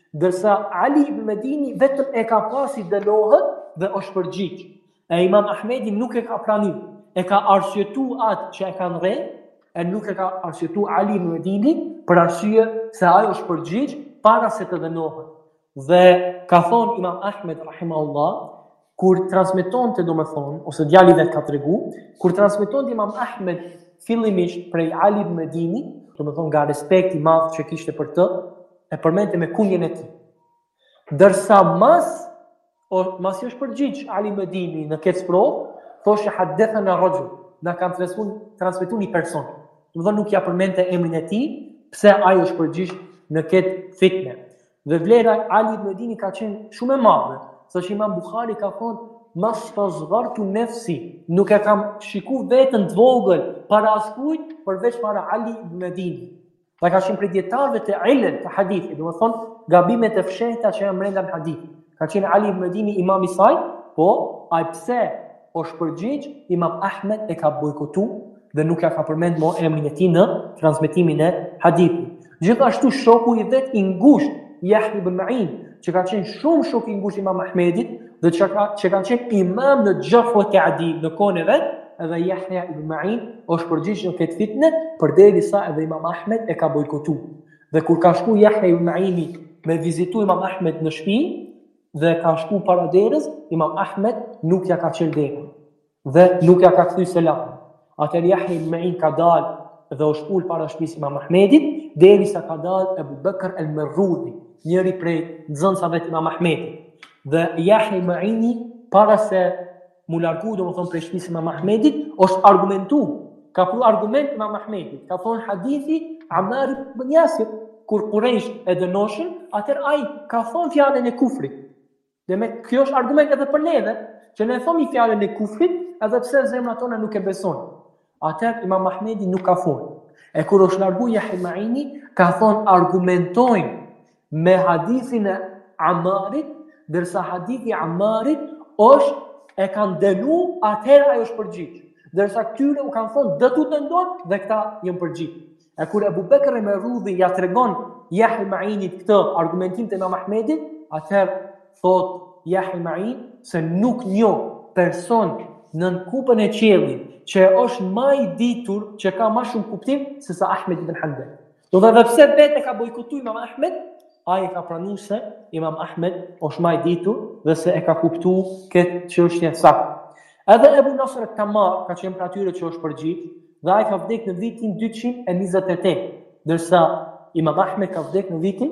Ndërsa Ali ibn Medini vetëm e ka pasi dënohet dhe është përgjigj. E Imam Ahmedi nuk e ka pranuar. E ka arsyetu atë që e kanë rënë, e nuk e ka arsyetu Ali ibn Medini për arsye se ajo është përgjigj para se të dënohet. Dhe ka thonë Imam Ahmed rahimahullah, kur transmetonte domethënë ose djali vet ka tregu, kur transmetonte Imam Ahmed fillimisht prej Ali ibn Medini, domethënë nga respekti i madh që kishte për të, e përmendte me kunjen e tij. Ndërsa mas është përgjigj Ali ibn Medini në këtë sprovë, thoshte haddathana rajul, na kanë transmetuar një person. Domethënë nuk ja përmendte emrin e tij, pse ai është përgjigj në këtë fitne. Dhe vlera Ali ibn Medini ka qenë shumë e madhe, saqë Imam Buhari ka thonë mastasghartu nafsi, nuk e kam shikuar veten të vogël para askujt përveç para Ali ibn Medini. Dhe ka qenë prej dietarëve të ilm të hadithit, domethënë gabimet e fshehta që janë brenda në hadith. Ka qenë Ali ibn Medini imam i saj, po ai pse është përgjigj, Imam Ahmed e ka bojkotu dhe nuk ja ka përmend më emrin e tij në transmetimin e hadithit. Gjithashtu shoku i vet i ngushtë, Yahya ibn Ma'in, që ka qenë shumë shok i ngushtë Imam Ahmedit dhe që ka qenë imam në Jarh wa Ta'dil në kohën e vet, edhe Yahya ibn Ma'in është përgjigj në këtë fitnë përderisa edhe Imam Ahmed e ka bojkotu. Dhe kur ka shku Yahya ibn Ma'ini me vizitu Imam Ahmed në shtëpi dhe ka shku para derës, Imam Ahmed nuk ja ka qenë derën dhe nuk ja ka kthy selam. Atëherë Yahya ibn Ma'in ka dalë dhe është ul para shtëpisë Imam Ahmedit, derisa ka dalë Abu Bakr al-Marrudi, njëri prej nxënësave të Imam Ahmedit. Dhe Yahya ibn Ma'ini para se mu largu domethënë prej shtëpisë Imam Ahmedit, është argumentu, ka pru argument Imam Ahmedit, ka thonë hadithi Ammar ibn Yasir, kur Quraysh e dënoshin, atëherë ai ka thonë fjalën e kufrit. Dhe me kjo është argument edhe për neve, që ne thomi fjalën e kufrit, edhe pse zemrat tona nuk e besojnë. Atëherë Imam Ahmedi nuk ka thonë. E kur është largu Yahya ibn Ma'ini, ka thonë argumentojnë me hadithin e Ammarit, dërsa hadithi Ammarit është e kanë dënu, atëherë ajo është përgjigj. Dërsa këtyre u kanë thonë dë tu të ndonë dhe këta jënë përgjigj. E kur Abu Bakr al-Marrudi ja tregon Yahya ibn Ma'init këtë argumentim të Imam Ahmedit, atëherë thot Yahya ibn Ma'in se nuk njoh person në kupën e qiellit që është më i ditur, që ka më shumë kuptim se sa Ahmed ibn Hanbal. Do dhe pse vetë ka bojkotuar Imam Ahmed, ai ka pranuar se Imam Ahmed është më i ditur dhe se e ka kuptuar këtë çështje saktë. Edhe Ebu Nasr al-Tammar ka qenë për atyre që është përgjigj dhe ai ka vdekur në vitin 228, ndërsa Imam Ahmed ka vdekur në vitin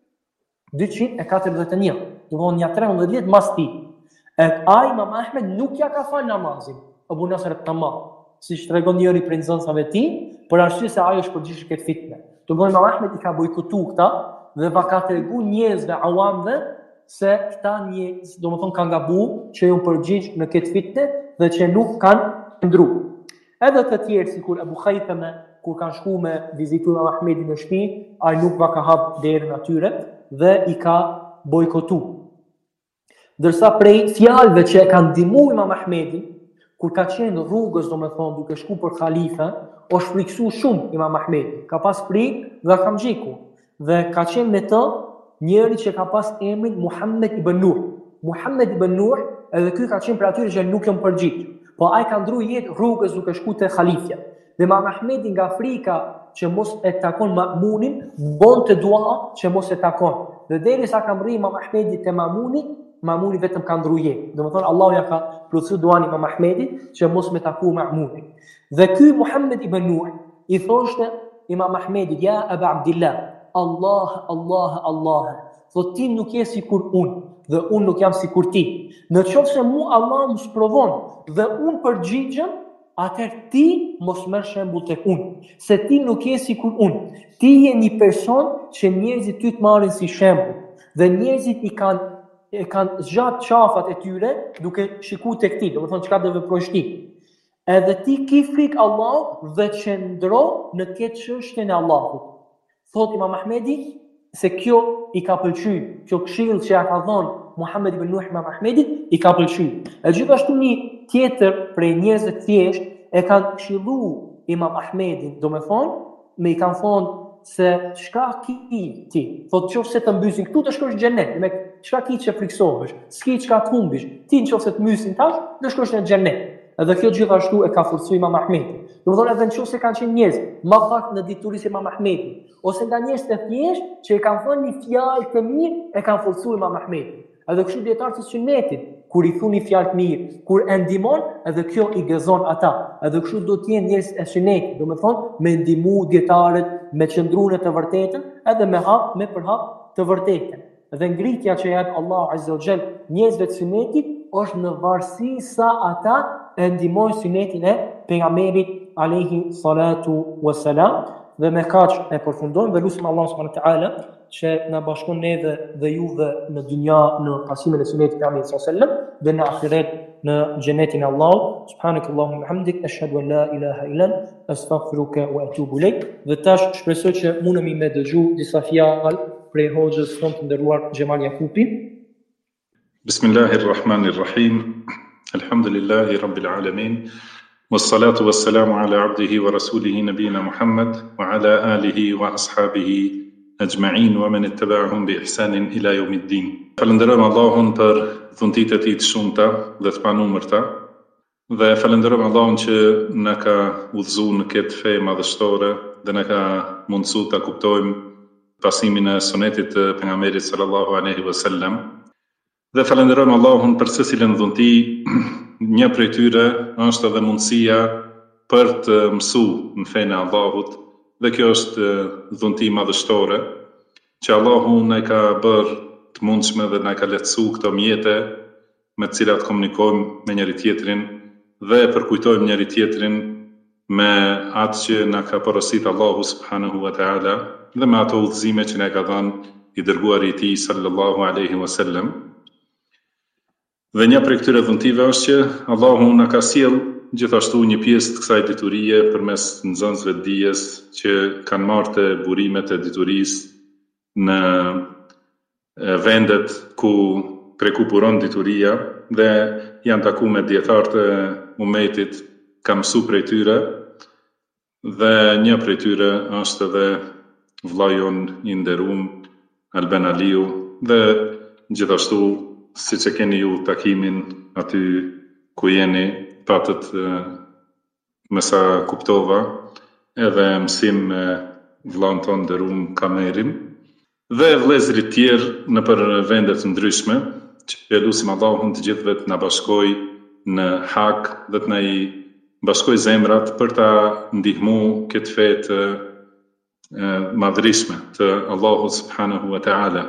241, domthonë ja 13 vjet mas tij. Ai Imam Ahmed nuk ja ka fal namazin Ebu Nasr al-Tammar, siç tregon njëri prej nxënësave të tij, për arsye se ai është përgjigj këtë fitnë. Domthonë Imam Ahmed i ka bojkotuar këta dhe va ka tregu njerëzve awamve se këta njerëz domethënë kanë gabuar që janë përgjigj në këtë fitnë dhe që nuk kanë ndruar. Edhe të tjerë sikur Abu Khaythama, kur kanë shkuar me vizitu Imam Ahmedin në shtëpi, ai nuk va ka hap derën atyre dhe i ka bojkotuar. Ndërsa prej fjalëve që e kanë ndihmuar Imam Ahmedin, kur ka qenë rrugës domethënë duke shku për khalifa, është friksuar shumë Imam Ahmedi. Ka pas frikë dhe ka xhiku. Dhe ka qenë me të njëri që ka pas emrin Muhammed ibn Nuh. Muhammed ibn Nuh, edhe ky ka qenë për atyre që nuk janë përgjigj. Po ai ka ndruar jetë rrugës duke shku te khalifja. Dhe Imam Ahmedi nga frika që mos e takon Ma'munin, bonte dua që mos e takon. Dhe derisa ka mri Imam Ahmedi te Ma'muni vetëm ka ndruar jetë. Domethënë Allahu ja ka plotësuar duan Imam Ahmedit që mos me taku Ma'munin. Dhe ky Muhammed ibn Nuh i thoshte Imam Ahmedit, ja Aba Abdillah, Allah, thot ti nuk je sikur unë dhe unë nuk jam sikur ti. Në qoftë se mu Allah më sprovon dhe unë përgjigjem, atëherë ti mos merr shembull tek unë, se ti nuk je sikur unë. Ti je një person që njerëzit ty të marrin si shembull dhe njerëzit e kanë zgjat qafat e tyre duke shikuar tek ti, domethënë çka do veprosh ti. Edhe ti ki frik Allah dhe qëndro në këtë çështjen e Allahut. Thot Imam Ahmedi se kjo i ka pëlqyer, kjo këshill që ja ka dhënë Muhammed ibn Nuh Imam Ahmedit i ka pëlqyer. E gjithashtu një tjetër prej njerëzve të thjesht e kanë këshilluar Imam Ahmedin, domethënë me i kanë thonë se çka ki ti, thot nëse të mbysin këtu të shkosh në xhenet, me çka ki që friksohesh, s'ki çka të humbish, ti nëse të mysin tash, do shkosh në xhenet. Edhe kjo gjithashtu e ka forcuar Imam Ahmedi. Domethënë edhe nëse kanë qenë njerëz më pak në diturisë Imam Ahmedi, ose nga njerëz të thjesht që e kanë thënë një fjalë të mirë, e kanë forcuar Imam Ahmedi. Edhe kështu dietarët e sunetit, kur i thuni fjalë të mirë, kur e ndihmon, edhe kjo i gëzon ata. Edhe kështu do të jenë njerëz e sunetit, domethënë me ndihmu dietarët, me qëndruar në të vërtetën, edhe me përhap të vërtetën. Dhe ngritja që jep Allahu Azza wa Jall njerëzve të sunetit është në varësi sa ata e ndihmojnë sunetin e pejgamberit alayhi salatu wassalam. Dhe me kaq e përfundojmë dhe lutim Allahun subhanahu wa taala që na bashkon neve dhe juve në dynja në pasimin e sunetit e Muhamedit sallallahu alaihi wasallam dhe në ahiret në xhenetin e Allahut. Subhanakallahumma hamdik ashhadu an la ilaha illa anta astaghfiruka wa atubu ilaik. Dhe tash shpresoj që mundemi me dëgju disa fjalë prej hoxhës tonë të nderuar Xhemal Jakupi. Bismillahirrahmanirrahim. Alhamdulillahi rabbil alamin. والصلاة والسلام على عبده ورسوله نبينا محمد وعلى آله وأصحابه أجمعين ومن اتبعهم بإحسان إلى يوم الدين. Falenderojmë Allahun për dhuntitë e tij të shumta dhe të panumërta dhe falenderojmë Allahun që na ka udhëzuar në këtë fe madhështore dhe na ka mundësuar ta kuptojmë pasimin e sunetit të pejgamberit sallallahu alaihi wasallam. Dhe falenderojmë Allahun për secilën dhunti. Një prej tyre është edhe mundësia për të mësuar në fenë e Allahut, dhe kjo është dhunti madhështore, që Allahu na ka bërë të mundshme dhe na ka lehtësuar këto mjete me të cilat komunikojmë me njëri tjetrin dhe përkujtojmë njëri tjetrin me atë që na ka porositur Allahu subhanahu wa taala dhe me ato udhëzime që na ka dhënë i dërguari i tij sallallahu alaihi wasallam. Dhe një prej këtyre dhuntive është që Allahu na ka sjell gjithashtu një pjesë të kësaj diturie përmes nxënësve të dijes që kanë marrë të burimet e diturisë në vendet prej ku puron dituria dhe janë takuar me dietarët e umetit, ka mësuar prej tyre dhe një prej tyre është edhe vllai jon i nderuar Alben Aliu dhe gjithashtu siç e keni ju takimin aty ku jeni, patët me sa kuptova edhe mësim me vllain ton nderuar Kamerin dhe vëllezërit tjerë në për vendet ndryshme, që lutim Allahun të gjithëve të na bashkojë në hak dhe të na i bashkojë zemrat për ta ndihmuar këtë fe të madhërishme të Allahut subhanahu wa taala.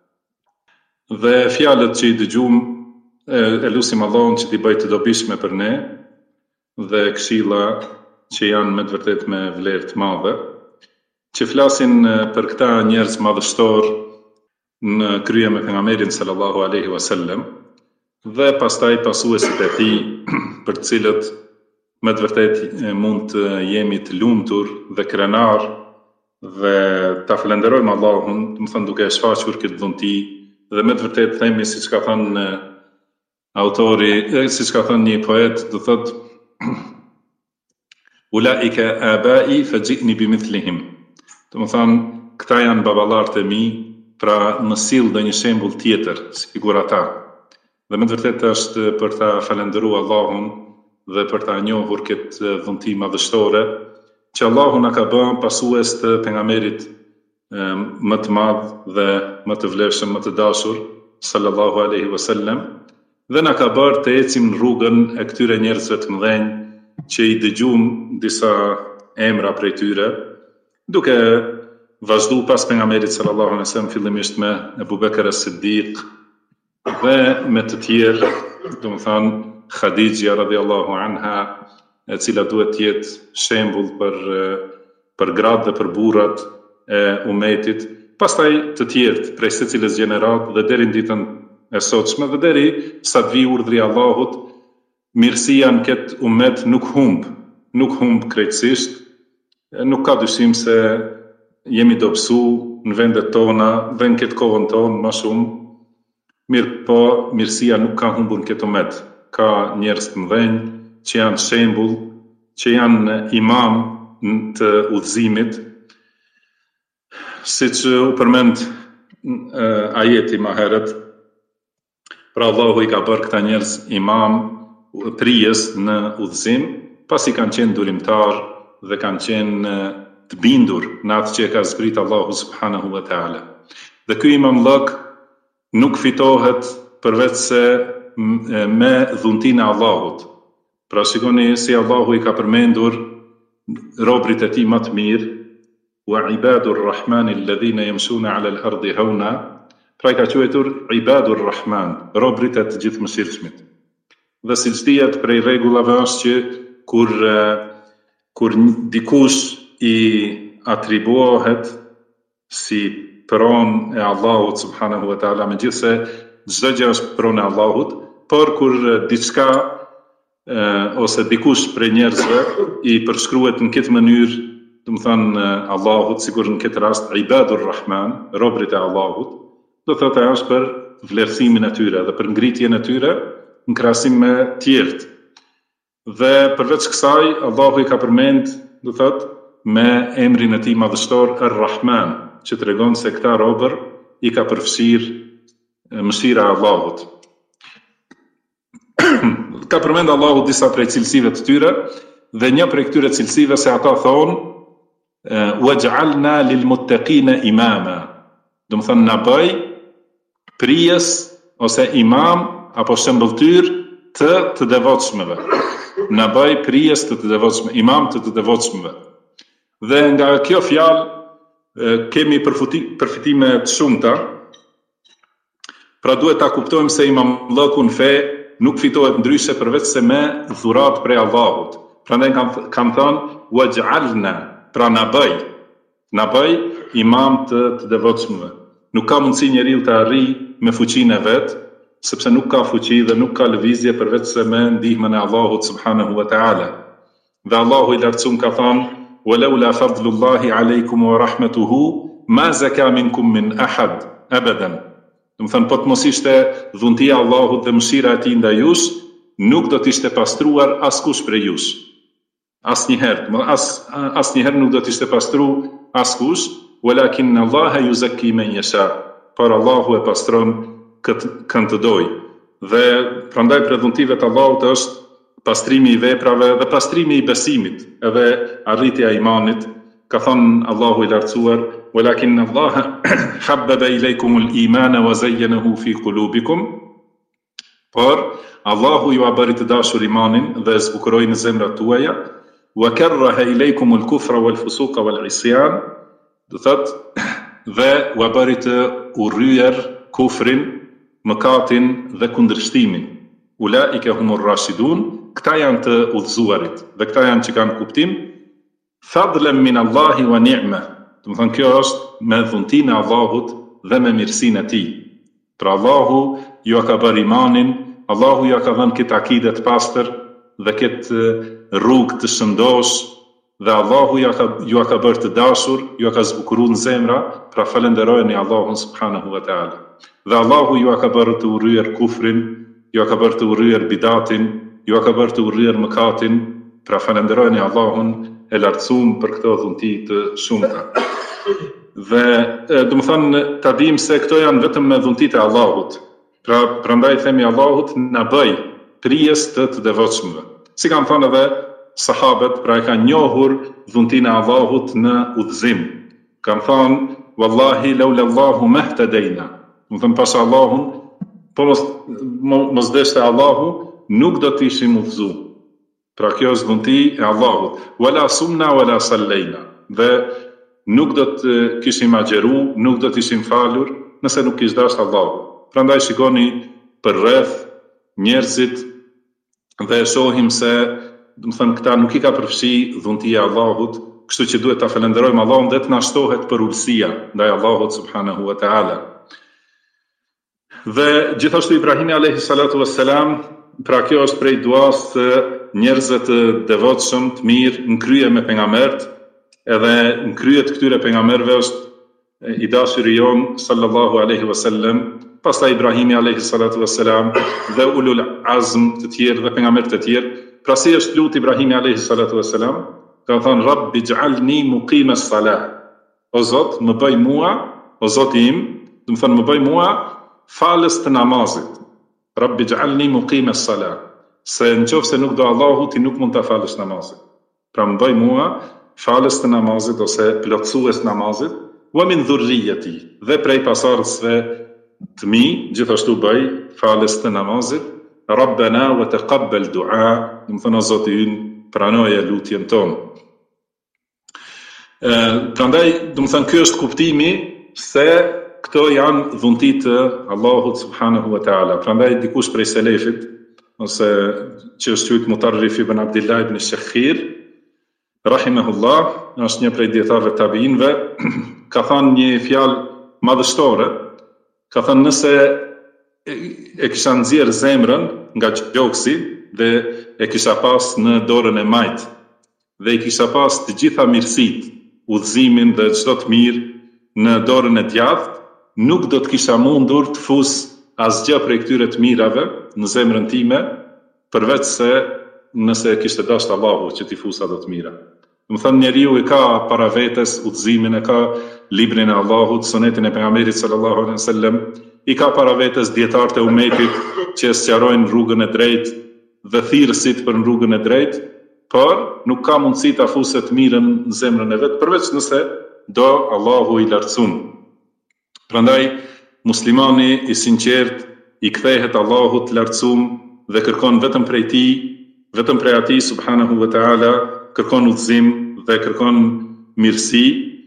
Dhe fjalët që i dëgjum e lutim Allahun që t'i bëjë të dobishme për ne dhe këshilla që janë me të vërtetë me vlerë të madhe, që flasin për këta njerëz madhështor në krye me pejgamberin sallallahu alaihi wasallam dhe pastaj pasuesit e tij, për të cilët me të vërtetë mund të jemi të lumtur dhe krenar dhe ta falenderojmë Allahun, do të thënë duke shfaqur këtë dhunti. Dhe me të vërtetë themi, siç ka thënë autori, siç ka thënë një poet, do thotë ulaika abai fajini bimithlihim. Do të thënë, këta janë baballarët e mi, pra më sill ndonjë shembull tjetër sikur ata. Dhe me të vërtetë është për ta falendëruar Allahun dhe për ta njohur këtë dhunti madhështore që Allahu na ka bërë pasues të pejgamberit më të madh dhe më të vlefshëm, më të dashur sallallahu alaihi wasallam, dhe na ka bërë të ecim në rrugën e këtyre njerëzve të mëdhenj që i dëgjum disa emra prej tyre, duke vazhdu pas pejgamberit sallallahu alaihi wasallam fillimisht me Abu Bekr as-Siddiq dhe me të tjerë, domethënë Khadija radhiyallahu anha, e cila duhet të jetë shembull për gratë dhe për burrat e umetit, pastaj të tjerë prej secilës gjenerat dhe deri në ditën e sotshme dhe deri sa të vi urdhri i Allahut, mirësia në këtë umet nuk humb krejtësisht. Nuk ka dyshim se jemi dobësu në vendet tona dhe në këtë kohën tonë më shumë, mirë po mirësia nuk ka humbur në këtë umet. Ka njerëz të mëdhenj që janë shembull, që janë imam të udhëzimit Siç u përmend ajeti më herët, pra Allahu I ka bërë këta njerëz imam prijes në udhëzim, pasi kanë qenë durimtar dhe kanë qenë të bindur në atë që e ka zbrit Allahu subhanahu wa ta'ala. Dhe ky imamllok nuk fitohet përveç se me dhuntinë e Allahut. Pra shikoni si Allahu I ka përmendur robrit e tij më të mirë, wa ibadur rahmani alladhina yamshuna ala al-ardi hauna, pra I ka quajtur ibadur rahman, robrit e të gjithëmëshirshmit. Dhe siç dihet prej rregullave është që kur dikush I atribuohet si pronë e Allahut subhanahu wa taala, megjithse çdo gjë është pronë e Allahut, por kur diçka ose dikush prej njerëzve I përshkruhet në këtë mënyrë, do të thënë Allahut, sikur në këtë rast ibadur rahman, robrit e Allahut, do thotë është për vlerësimin e tyre dhe për ngritjen e tyre në krahasim me tjerët. Dhe përveç kësaj, Allahu I ka përmend, do thotë, me emrin e tij madhështor Ar-Rahman, që tregon se këta robër I ka përfshirë mëshira e Allahut. Ka përmend Allahu disa prej cilësive të tyre, dhe një prej këtyre cilësive se ata thonë waj'alna lilmuttaqina imama. Do të thonë na bëj prijes ose imam apo shembulltyr të devotshmëve. Na bëj prijes të devotshmëve, imam të devotshmëve. Dhe nga kjo fjalë kemi përfitime të shumta. Pra duhet ta kuptojmë se imamllëku në fe nuk fitohet ndryshe përveç se me dhurat prej Allahut. Prandaj kam thënë waj'alna, pra na bëj imam të devotshmëve. Nuk ka mundësi njeriu të arrijë me fuqinë e vet, sepse nuk ka fuqi dhe nuk ka lëvizje përveç se me ndihmën e Allahut subhanahu wa taala. Dhe Allahu I lartësuar ka thënë walaula fadlullahi alaykum wa rahmatuhu ma zaka minkum min ahad abadan. Do të thënë po të mos ishte dhuntia e Allahut dhe mëshira e tij ndaj jush, nuk do të ishte pastruar askush prej jush. Asnjëherë nuk do të ishte pastruar askush, walakin Allah yuzakki man yasha. Por Allahu e pastron kënd të doj. Dhe prandaj për dhuntive të Allahut është pastrimi I veprave dhe pastrimi I besimit, edhe arritja e imanit. Ka thënë Allahu I lartësuar walakin Allah habbaba ilaykumul imana wa zayyanahu fi qulubikum. Por Allahu ju bëri të dashur imanin dhe e zbukuroi në zemrat tuaja, wa karraha ilaykumul kufra wal fusuqa wal isyan. Do thotë dhe u bëri të urryer kufrin, mëkatin dhe kundërshtimin. Ulaika humur rashidun, këta janë të udhëzuarit dhe këta janë që kanë kuptim fadlan min Allahi wa ni'ma. Do të thonë kjo është me dhuntinë e Allahut dhe me mirësinë e tij. Pra Allahu ju ka bërë imanin, Allahu ju ka dhënë këtë akide të pastër dhe këtë rrugë të shëndosh, dhe Allahu ju ka bërë të dashur, ju ka zbukuruar në zemra, pra falenderojeni Allahun subhanahu wa taala. Dhe Allahu ju ka bërë të urryer kufrin, ju ka bërë të urryer bidatin, ju ka bërë të urryer mëkatin, pra falenderojeni Allahun e lartësuar për këto dhunti të shumta. Dhe do të thonë ta dim se këto janë vetëm me dhuntitë e Allahut. Pra prandaj themi Allahut na bëj prijes të devotshmëve. Si kanë thënë edhe sahabët, pra e kanë njohur dhuntinë e Allahut në udhëzim. Kanë thënë wallahi laula Allahu mahtadayna. Do të thonë pas Allahun, po mos deshte Allahu, nuk do të ishim udhëzuar. Pra kjo është dhunti e Allahut. Wala sumna wala sallayna. Dhe nuk do të kishim agjeru, nuk do të ishim falur nëse nuk kishte dashur Allahu. Prandaj shikoni për rreth njerëzit dhe shohim se, do të thënë, këta nuk I ka përfshi dhuntia e Allahut, kështu që duhet ta falenderojmë Allahun dhe të na shtohet për ulësia ndaj Allahut subhanahu wa taala. Dhe gjithashtu Ibrahimi alayhi salatu wassalam, pra kjo është prej duas të njerëzve të devotshëm, të mirë, në krye me pejgambert, edhe në krye të këtyre pejgamberëve është I dashuri jon sallallahu alaihi wasallam, pastaj Ibrahimi alayhi salatu wassalam dhe ulul azm të tjerë dhe pejgamberët të tjerë. Pra si është lut Ibrahimi alayhi salatu wassalam, ka thënë Rabbi ij'alni muqimas salah. o Zot, më bëj mua, o Zoti im, do të thonë më bëj mua falës të namazit. Rabbi ij'alni muqime s-salah. Se nëse nuk do Allahu, ti nuk mund ta falësh namazin. Pra më bëj mua falës të namazit ose plotësues namazit, wa min dhurriyyati, dhe prej pasardhësve të mi, gjithashtu bëj falës të namazit. Rabbana wa taqabbal du'a, do të thonë o Zoti ynë, pranoje lutjen tonë. Prandaj, do të thonë ky është kuptimi se këto janë dhunti të Allahut subhanahu wa ta'ala. Prandaj dikush prej selefit, ose që është quajtur Mutarrif ibn Abdullah ibn Shakhir, rahimahullah, është një prej dietarëve tabiinëve, ka thënë një fjalë madhështore, ka thënë nëse e kisha nxjerr zemrën nga gjoksi dhe e kisha pas në dorën e majt dhe i kisha pas të gjitha mirësitë, udhëzimin dhe çdo të mirë në dorën e djathtë, nuk do të kisha mundur të fus asgjë prej këtyre të mirave në zemrën time, përveç se nëse kishte dashur Allahu që t'i fusa ato të mira. Do të thënë njeriu i ka para vetes udhëzimin, e ka librin e Allahut, sunetin e pejgamberit sallallahu alaihi wasallam, i ka para vetes dietarët e umetit që sqarojnë rrugën e drejtë dhe thirrësit për rrugën e drejtë, por nuk ka mundësi ta fusë të mirën në zemrën e vet, përveç nëse do Allahu i lartësuar. Prandaj muslimani i sinqert i kthehet Allahut të lartësuar dhe kërkon vetëm prej tij, vetëm prej atij subhanahu wa ta'ala, kërkon udhëzim dhe kërkon mirësi.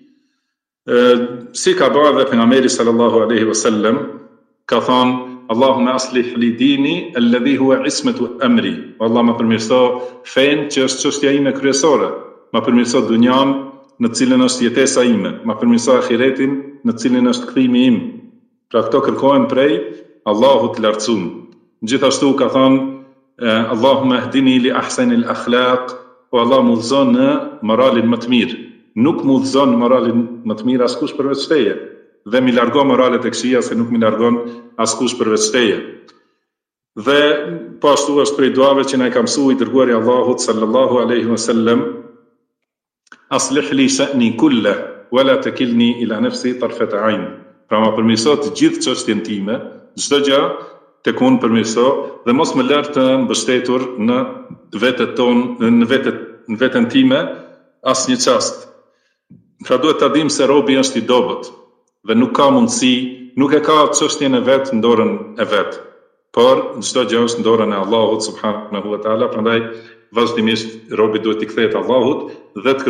Si ka bërë dhe pejgamberi sallallahu alaihi wasallam, ka thënë Allahumma aslih li dini alladhi huwa ismatu amri. Allah më përmirëso fen që është çështja ime kryesore, më përmirëso dunjan në të cilën është jetesa ime, më përmirëso ahiretin në të cilin është kthimi im. Pra këto kërkohen prej Allahut të lartësuar. Gjithashtu ka thënë Allahumma hdini li ahsanil akhlaq, o Allah më udhëzon në moralin më të mirë. Nuk më udhëzon në moralin më të mirë askush përveç teje, dhe mi largon moralet e këqija se nuk mi largon askush përveç teje. Dhe po ashtu është prej duave që na i ka mësuar i dërguari Allahut sallallahu alaihi wasallam, aslih li sha'ni kullah wala takilni ila nafsi tarfat 'ain. Pra më përmirëso të gjithë çështjen time, çdo gjë tek unë përmirëso dhe mos më lër të mbështetur në veten time asnjë çast. Pra duhet ta dim se robi është i dobët dhe nuk ka mundësi, nuk e ka çështjen e vet në dorën e vet, por çdo gjë është në dorën e Allahut subhanahu wa ta'ala. Prandaj vazhdimisht robi duhet i kthehet Allahut dhe të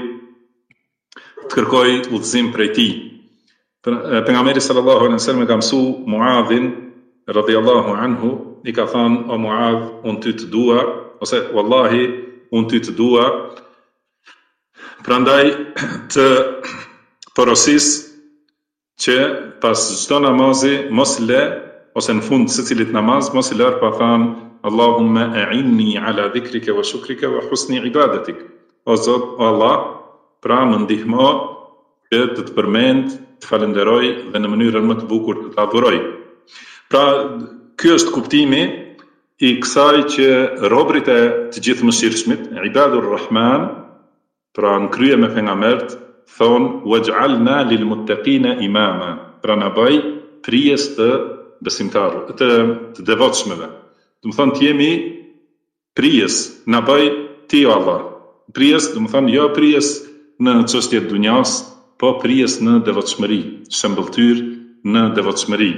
kërkoj udhëzim prej tij. Pejgamberi sallallahu alaihi wasallam ka mësuar Muadhin radhiyallahu anhu, i ka thënë o Muadh, unë ty të dua, ose wallahi unë ty të dua. Prandaj të porosis që pas çdo namazi mos le, ose në fund secilit namaz mos i lër pa thënë Allahumma a'inni ala dhikrika wa shukrika wa husni ibadatik. O Zot, o Allah, pra më ndihmo që të përmend, të falenderoj dhe në mënyrën më të bukur të adhuroj. Pra, ky është kuptimi i kësaj që robrit e të gjithë mëshirshmit, ibadur rahman, pra në krye me pejgambert, thonë waj'alna lil muttaqina imama, pra na bëj prijes të besimtarëve, të devotshmeve. Do të thonë të jemi prijes, na bëj ti o Allah. Prijes, do të thonë jo prijes në çështje të dunjas, po prijes në devotshmëri, shëmbëltyr në devotshmëri.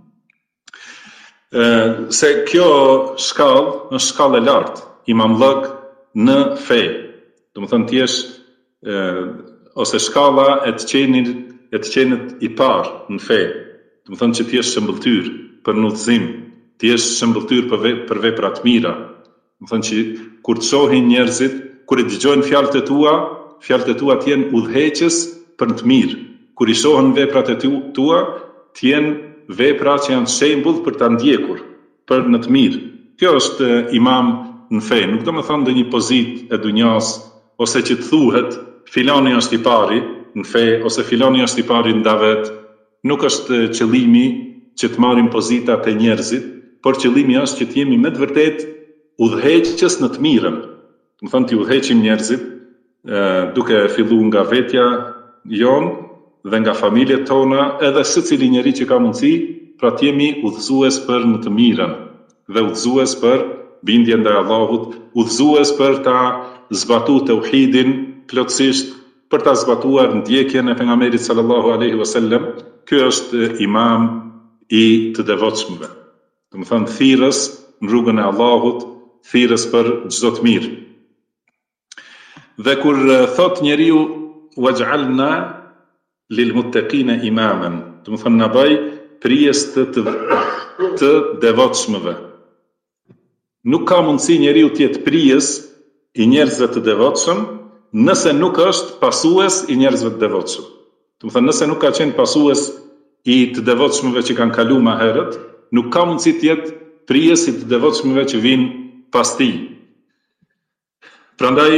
Se kjo shkallë është shkallë e lartë, imamllëk në fe. Do të thonë ti jesh ose shkalla e të qenit i parë në fe. Do të thonë që ti jesh shëmbëltyr për në udhëzim, ti jesh shëmbëltyr për vepra të mira. Do të thonë që kur të shohin njerëzit, kur i dëgjojnë fjalët e tua të jenë udhëheqës për të mirë. Kur i shohin veprat e tua, të jenë vepra që janë shembull për ta ndjekur, për në të mirë. Kjo është imam në fe. Nuk do të thonë ndonjë pozitë e dunjas, ose që të thuhet filani është i pari në fe, ose filani është i pari në davet. Nuk është qëllimi që të marrim pozitat e njerëzit, por qëllimi është që të jemi me të vërtet udhëheqës në të mirën. Do të thonë të udhëheqim njerëzit duke filluar nga vetja, jonë dhe nga familjet tona, edhe secili njeri që ka mundësi, pra të jemi udhëzues për në të mirën dhe udhëzues për bindjen ndaj Allahut, udhëzues për ta zbatuar tauhidin plotësisht, për ta zbatuar ndjekjen e pejgamberit sallallahu alaihi wasallam. Ky është imam i të devotshmëve. Do të thonë thirrës në rrugën e Allahut, thirrës për çdo të mirë. Dhe kur thot njeriu waj'alna lil muttaqina imaman, do të thonë na bëj prijes të devotshmëve. Nuk ka mundësi njeriu të jetë prijes i njerëzve të devotshëm nëse nuk është pasues i njerëzve të devotshëm. Do të thonë nëse nuk ka qenë pasues i të devotshmëve që kanë kaluar më herët, nuk ka mundësi të jetë prijes i të devotshmëve që vinë pas tij. Prandaj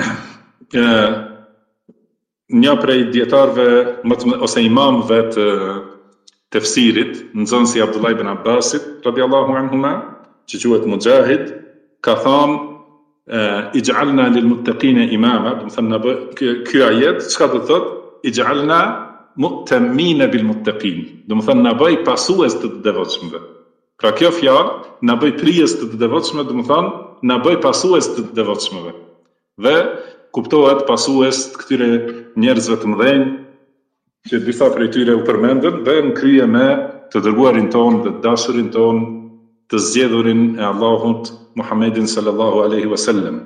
një prej dietarëve ose imamëve të tefsirit, nxënësi Abdullah ibn Abbasit radiallahu anhuma, që quhet Mujahid, ka thënë ij'alna lil muttaqina imama, do të thënë ky ajet çka do të thotë? Ij'alna mu'tamina bil muttaqin, do të thënë na bëj pasues të devotshmëve. Pra kjo fjalë na bëj prijes të devotshmëve, do të thënë na bëj pasues të devotshmëve. Dhe kuptohet pasues të këtyre njerëzve të mëdhenj, që disa prej tyre u përmendën, dhe në krye me të dërguarin tonë dhe dashurin tonë, të zgjedhurin e Allahut Muhammedin sallallahu alaihi wasallam.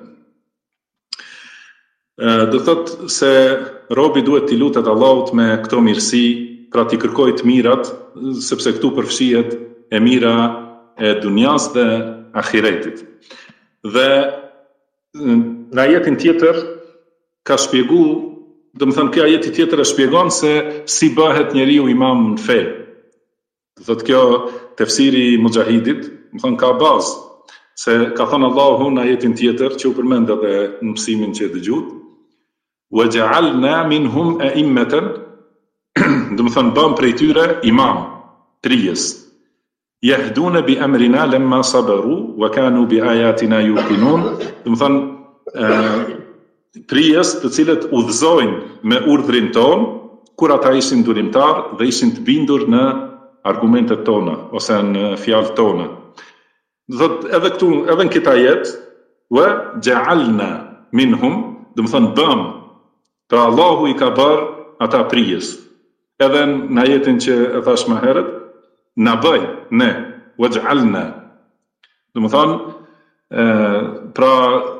Do thotë se robi duhet t'i lutet Allahut me këto mirësi, pra t'i kërkojë të mirat, sepse këtu përfshihet e mira e dunjas dhe ahiretit. Dhe në ajetin tjetër ka shpjegu, do të thënë kjo ajeti tjetër e shpjegon se si bëhet njeriu imam në fe. Do thotë kjo tefsiri i Mujahidit, do thënë ka bazë, se ka thënë Allahu në ajetin tjetër që u përmend edhe në mësimin që e dëgjut, wa ja'alna minhum a'immatan, do të thënë bëm prej tyre imam, prijes. Yahduna bi amrina lamma sabaru wa kanu bi ayatina yuqinun, do të thënë prijes të cilët udhëzojnë me urdhrin ton, kur ata ishin durimtar dhe ishin të bindur në argumentet tona ose në fjalët tona. Do thotë edhe këtu, edhe në këtë ajet, wa ja'alna minhum, do të thënë bëm, pra Allahu i ka bërë ata prijes. Edhe në ajetin që e thash më herët, na bëj ne, wa ja'alna. Do të thënë pra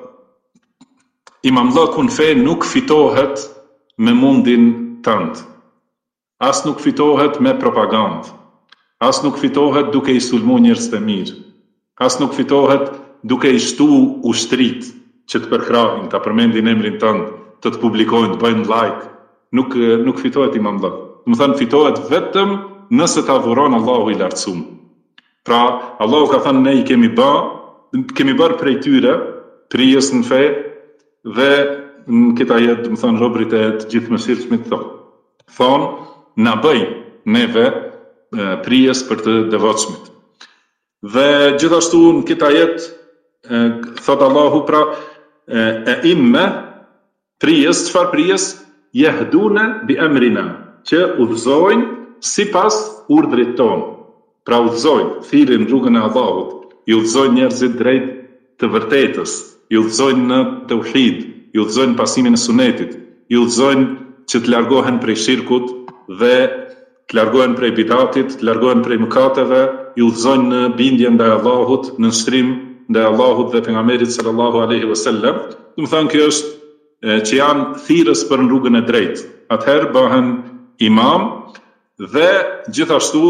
imamllëku në fe nuk fitohet me mundin tënd. As nuk fitohet me propagandë. As nuk fitohet duke i sulmu njerëz të mirë. As nuk fitohet duke i shtu ushtrit që të përkrahin, ta përmendin emrin tënd, të publikojnë, të bëjnë like. Nuk fitohet imamllëk. Do të thënë fitohet vetëm nëse ta vuron Allahu i lartësuar. Pra Allahu ka thënë ne i kemi bërë prej tyre prijes në fe, dhe në këtë ajet, do të thënë robrit e të gjithë mëshirshmit thonë na bëj neve prijes për të devotshmit. Dhe gjithashtu në këtë ajet thot Allahu pra e imme prijes, çfarë prijes? Yahduna bi amrina, që udhëzojnë sipas urdhrit ton. Pra udhëzojnë, thirrin rrugën e Allahut, i udhëzojnë njerëzit drejt të vërtetës, i udhëzojnë në tauhid, i udhëzojnë pasimin e sunetit, i udhëzojnë që të largohen prej shirkut dhe të largohen prej bidatit, të largohen prej mëkateve, i udhëzojnë në bindje ndaj Allahut, në nështrim ndaj Allahut dhe pejgamberit sallallahu alaihi wasallam. Do të thënë kjo është që janë thirrës për në rrugën e drejtë. Atëherë bëhen imam dhe gjithashtu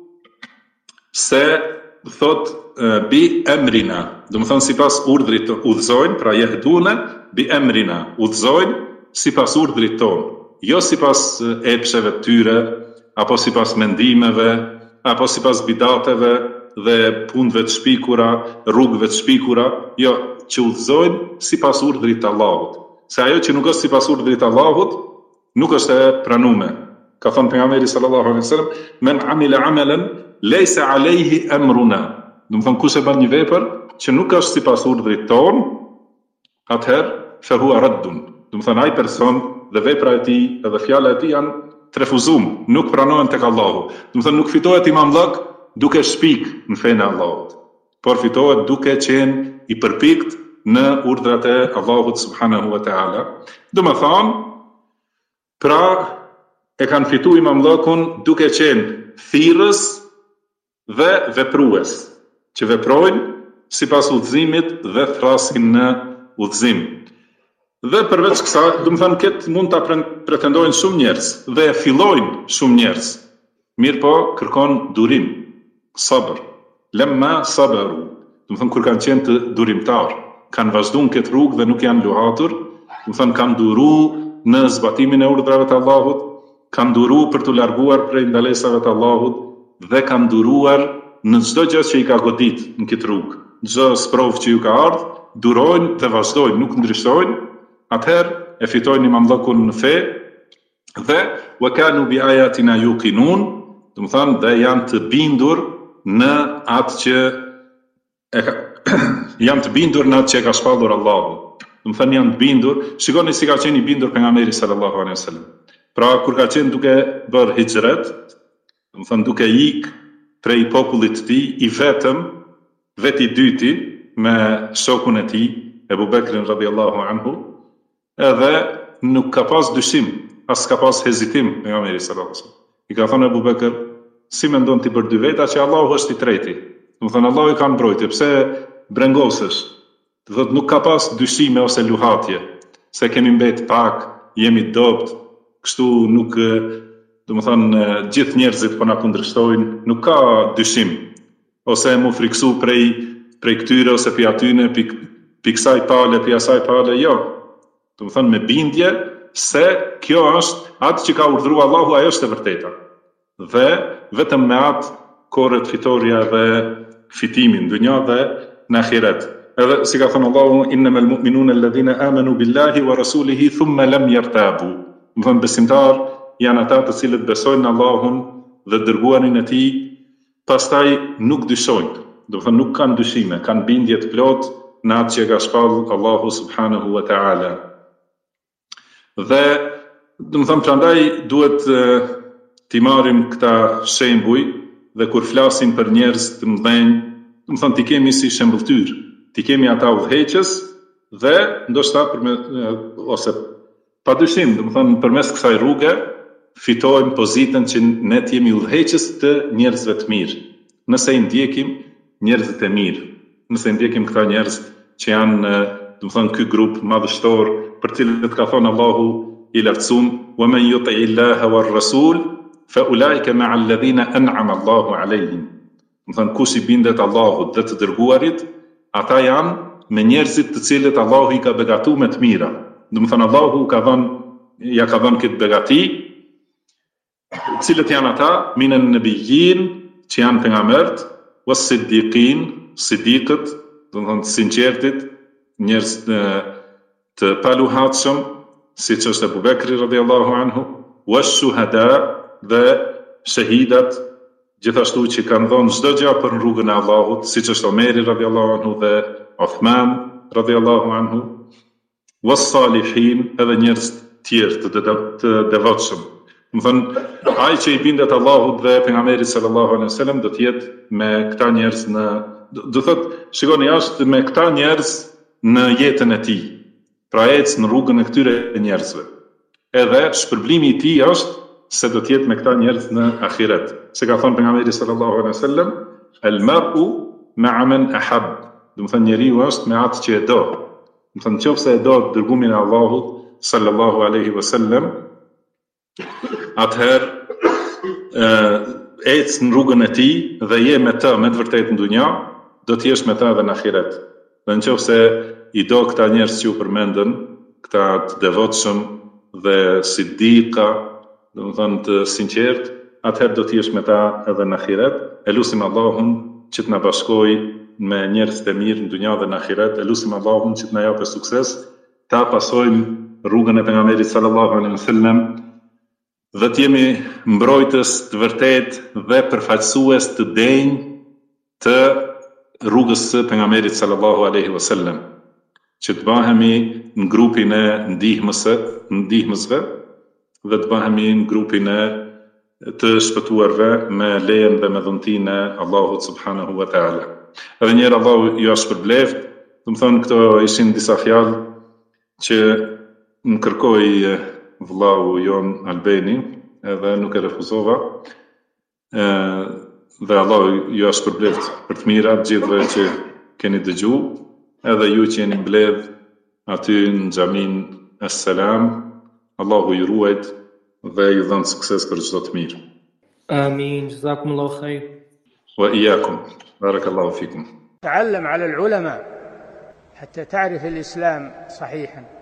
se thot bi emrina, do të thënë sipas urdhrit të udhëzojnë, pra yahduna bi emrina, udhëzojnë sipas urdhrit ton, jo sipas epsheve të tyre, apo sipas mendimeve, apo sipas bidateve dhe punëve të shpikura, rrugëve të shpikura, jo, që udhëzojnë sipas urdhrit të Allahut. Se ajo që nuk është sipas urdhrit të Allahut, nuk është e pranuar. Ka thënë pejgamberi sallallahu alaihi wasallam, men amila amalan laysa alayhi amruna. Do të thënë kush e bën një vepër që nuk është sipas urdhrit ton, atëherë fa huwa raddun. Do të thënë ai person dhe vepra e tij edhe fjala e tij janë të refuzuar, nuk pranohen tek Allahu. Do të thonë nuk fitohet imamllok duke shpik në fenë e Allahut, por fitohet duke qenë i përpikt në urdhrat e Allahut subhanahu wa taala. Do të thonë, pra e kanë fituar imamllokun duke qenë thirrës dhe veprues, që veprojnë sipas udhëzimit dhe thrasin në udhëzim. Dhe përveç kësaj, do të thënë këtë mund ta pretendojnë shumë njerëz dhe fillojnë shumë njerëz. Mirë po kërkon durim, sabër. Lemma sabaru. Do të thënë kur kanë qenë të durimtar, kanë vazhduar këtë rrugë dhe nuk janë luhatur, do të thënë kanë duruar në zbatimin e urdhrave të Allahut, kanë duruar për të larguar prej ndalesave të Allahut dhe kanë duruar në çdo gjë që i ka godit në këtë rrugë. Çdo sprovë që ju ka ardhur, durojnë dhe vazhdojnë, nuk ndryshojnë, atëherë e fitojnë imamllokun në fe dhe wa kanu bi ayatina yuqinun, do të thonë dhe janë të bindur në atë që janë të bindur në atë që ka shpallur Allahu. Do të thënë janë të bindur, shikoni si ka qenë i bindur pejgamberi sallallahu alaihi wasallam. Pra kur ka qenë duke bërë hijret, do të thënë duke ik prej popullit të tij i vetëm, veti i dyti me shokun e tij, Ebu Bekrin radhiyallahu anhu, edhe nuk ka pas dyshim, as ka pas hezitim pejgamberi sallallahu alaihi wasallam. I ka thënë Ebu Bekr, si mendon ti për dy veta që Allahu është i treti? Do të thënë Allahu i ka mbrojtje, pse brengosesh? Do thotë nuk ka pas dyshime ose luhatje, se kemi mbet pak, jemi dopt, kështu nuk, do të thënë gjithë njerëzit po na kundërshtojnë, nuk ka dyshim, ose mu friksu prej këtyre ose pi atyne, pi kësaj pale, pi asaj pale, jo. Do të thënë me bindje se kjo është atë që ka urdhëruar Allahu, ajo është e vërteta. Dhe vetëm me atë korret fitoria dhe fitimin në dunja dhe në ahiret. Edhe si ka thënë Allahu, innamal mu'minuna alladhina amanu billahi wa rasulihi thumma lam yartabu. Do të thënë besimtar janë ata të cilët besojnë në Allahun dhe dërguarin e tij, pastaj nuk dyshojnë. Do të thënë nuk kanë dyshime, kanë bindje të plotë në atë që ka shpallur Allahu subhanahu wa taala. Dhe do të thënë prandaj duhet t'i marrim këta shembuj dhe kur flasim për njerëz të mëdhenj, do të thënë t'i kemi si shembulltyr, t'i kemi ata udhëheqës dhe ndoshta ose padyshim, do të thënë përmes kësaj rruge fitojmë pozitën që ne jemi udhëheqës të njerëzve të mirë. Nëse i ndjekim njerëzit e mirë, nëse i ndjekim këta njerëz që janë, do të thënë ky grup madhështor për cilët ka thënë Allahu i lartësuar, wa man yuti illaha war rasul fa ulaika ma'a alladhina an'ama Allahu alayhim. Do të thënë kush i bindet Allahut dhe të dërguarit, ata janë me njerëzit të cilët Allahu i ka begatuar me të mira. Do të thënë Allahu ja ka dhënë këtë begati, cilët janë ata, minën nëbijin, që janë pejgamberët, was siddiqin, siddiqët, do të thonë të sinqertit, njerëz të paluhatshëm, siç është Abu Bekri radhiyallahu anhu, was shuhada dhe shahidat, gjithashtu që kanë dhënë çdo gjë për rrugën e Allahut, siç është Omeri radhiyallahu anhu dhe Uthman radhiyallahu anhu, was salihin, edhe njerëz tjerë të devotshëm. Do të thënë, ai që i bindet Allahut dhe pejgamberit sallallahu alaihi wasallam do të jetë me këta njerëz në, do thotë, shikoni, është me këta njerëz në jetën e tij. Pra ecë në rrugën e këtyre njerëzve. Edhe shpërblimi i tij është se do të jetë me këta njerëz në ahiret. Se ka thënë pejgamberi sallallahu alaihi wasallam, al-mar'u ma'a man ahab. Do të thënë njeriu është me atë që e do. Do të thënë nëse e do dërgumin e Allahut sallallahu alaihi wasallam, atëherë ecë në rrugën e tij dhe je me të me të vërtetë në dunja, do të jesh me të edhe në ahiret. Dhe nëse i do këta njerëz që u përmendën, këta të devotshëm dhe siddiqa, do të thënë të sinqert, atëherë do të jesh me ta edhe në ahiret. Elusim Allahun që të na bashkojë me njerëz të mirë në dunja dhe në ahiret. Elusim Allahun që të na japë sukses, ta pasojmë rrugën e pejgamberit sallallahu alaihi wasallam dhe të jemi mbrojtës të vërtet dhe përfaqësues të denj të rrugës së pejgamberit sallallahu alaihi wasallam. që të bahemi në grupin e ndihmësve dhe të bahemi në grupin e të shpëtuarve me lejen dhe me dhuntinë e Allahut subhanahu wa taala. Edhe njerë Allahu ju shpërbleft. Do të thonë, këto ishin disa fjalë që më kërkoi vllau jon Albeni, edhe nuk e refuzova. Dhe Allahu ju shpërbleft për të mirat gjithëve që keni dëgju, edhe ju që jeni mbledh aty në xhamin Es-Selam. Allahu ju ruajt dhe ju dhënë sukses për çdo të mirë. آمين جزاكم الله خير. وإياكم بارك الله فيكم. تعلم على العلماء حتى تعرف الإسلام صحيحا.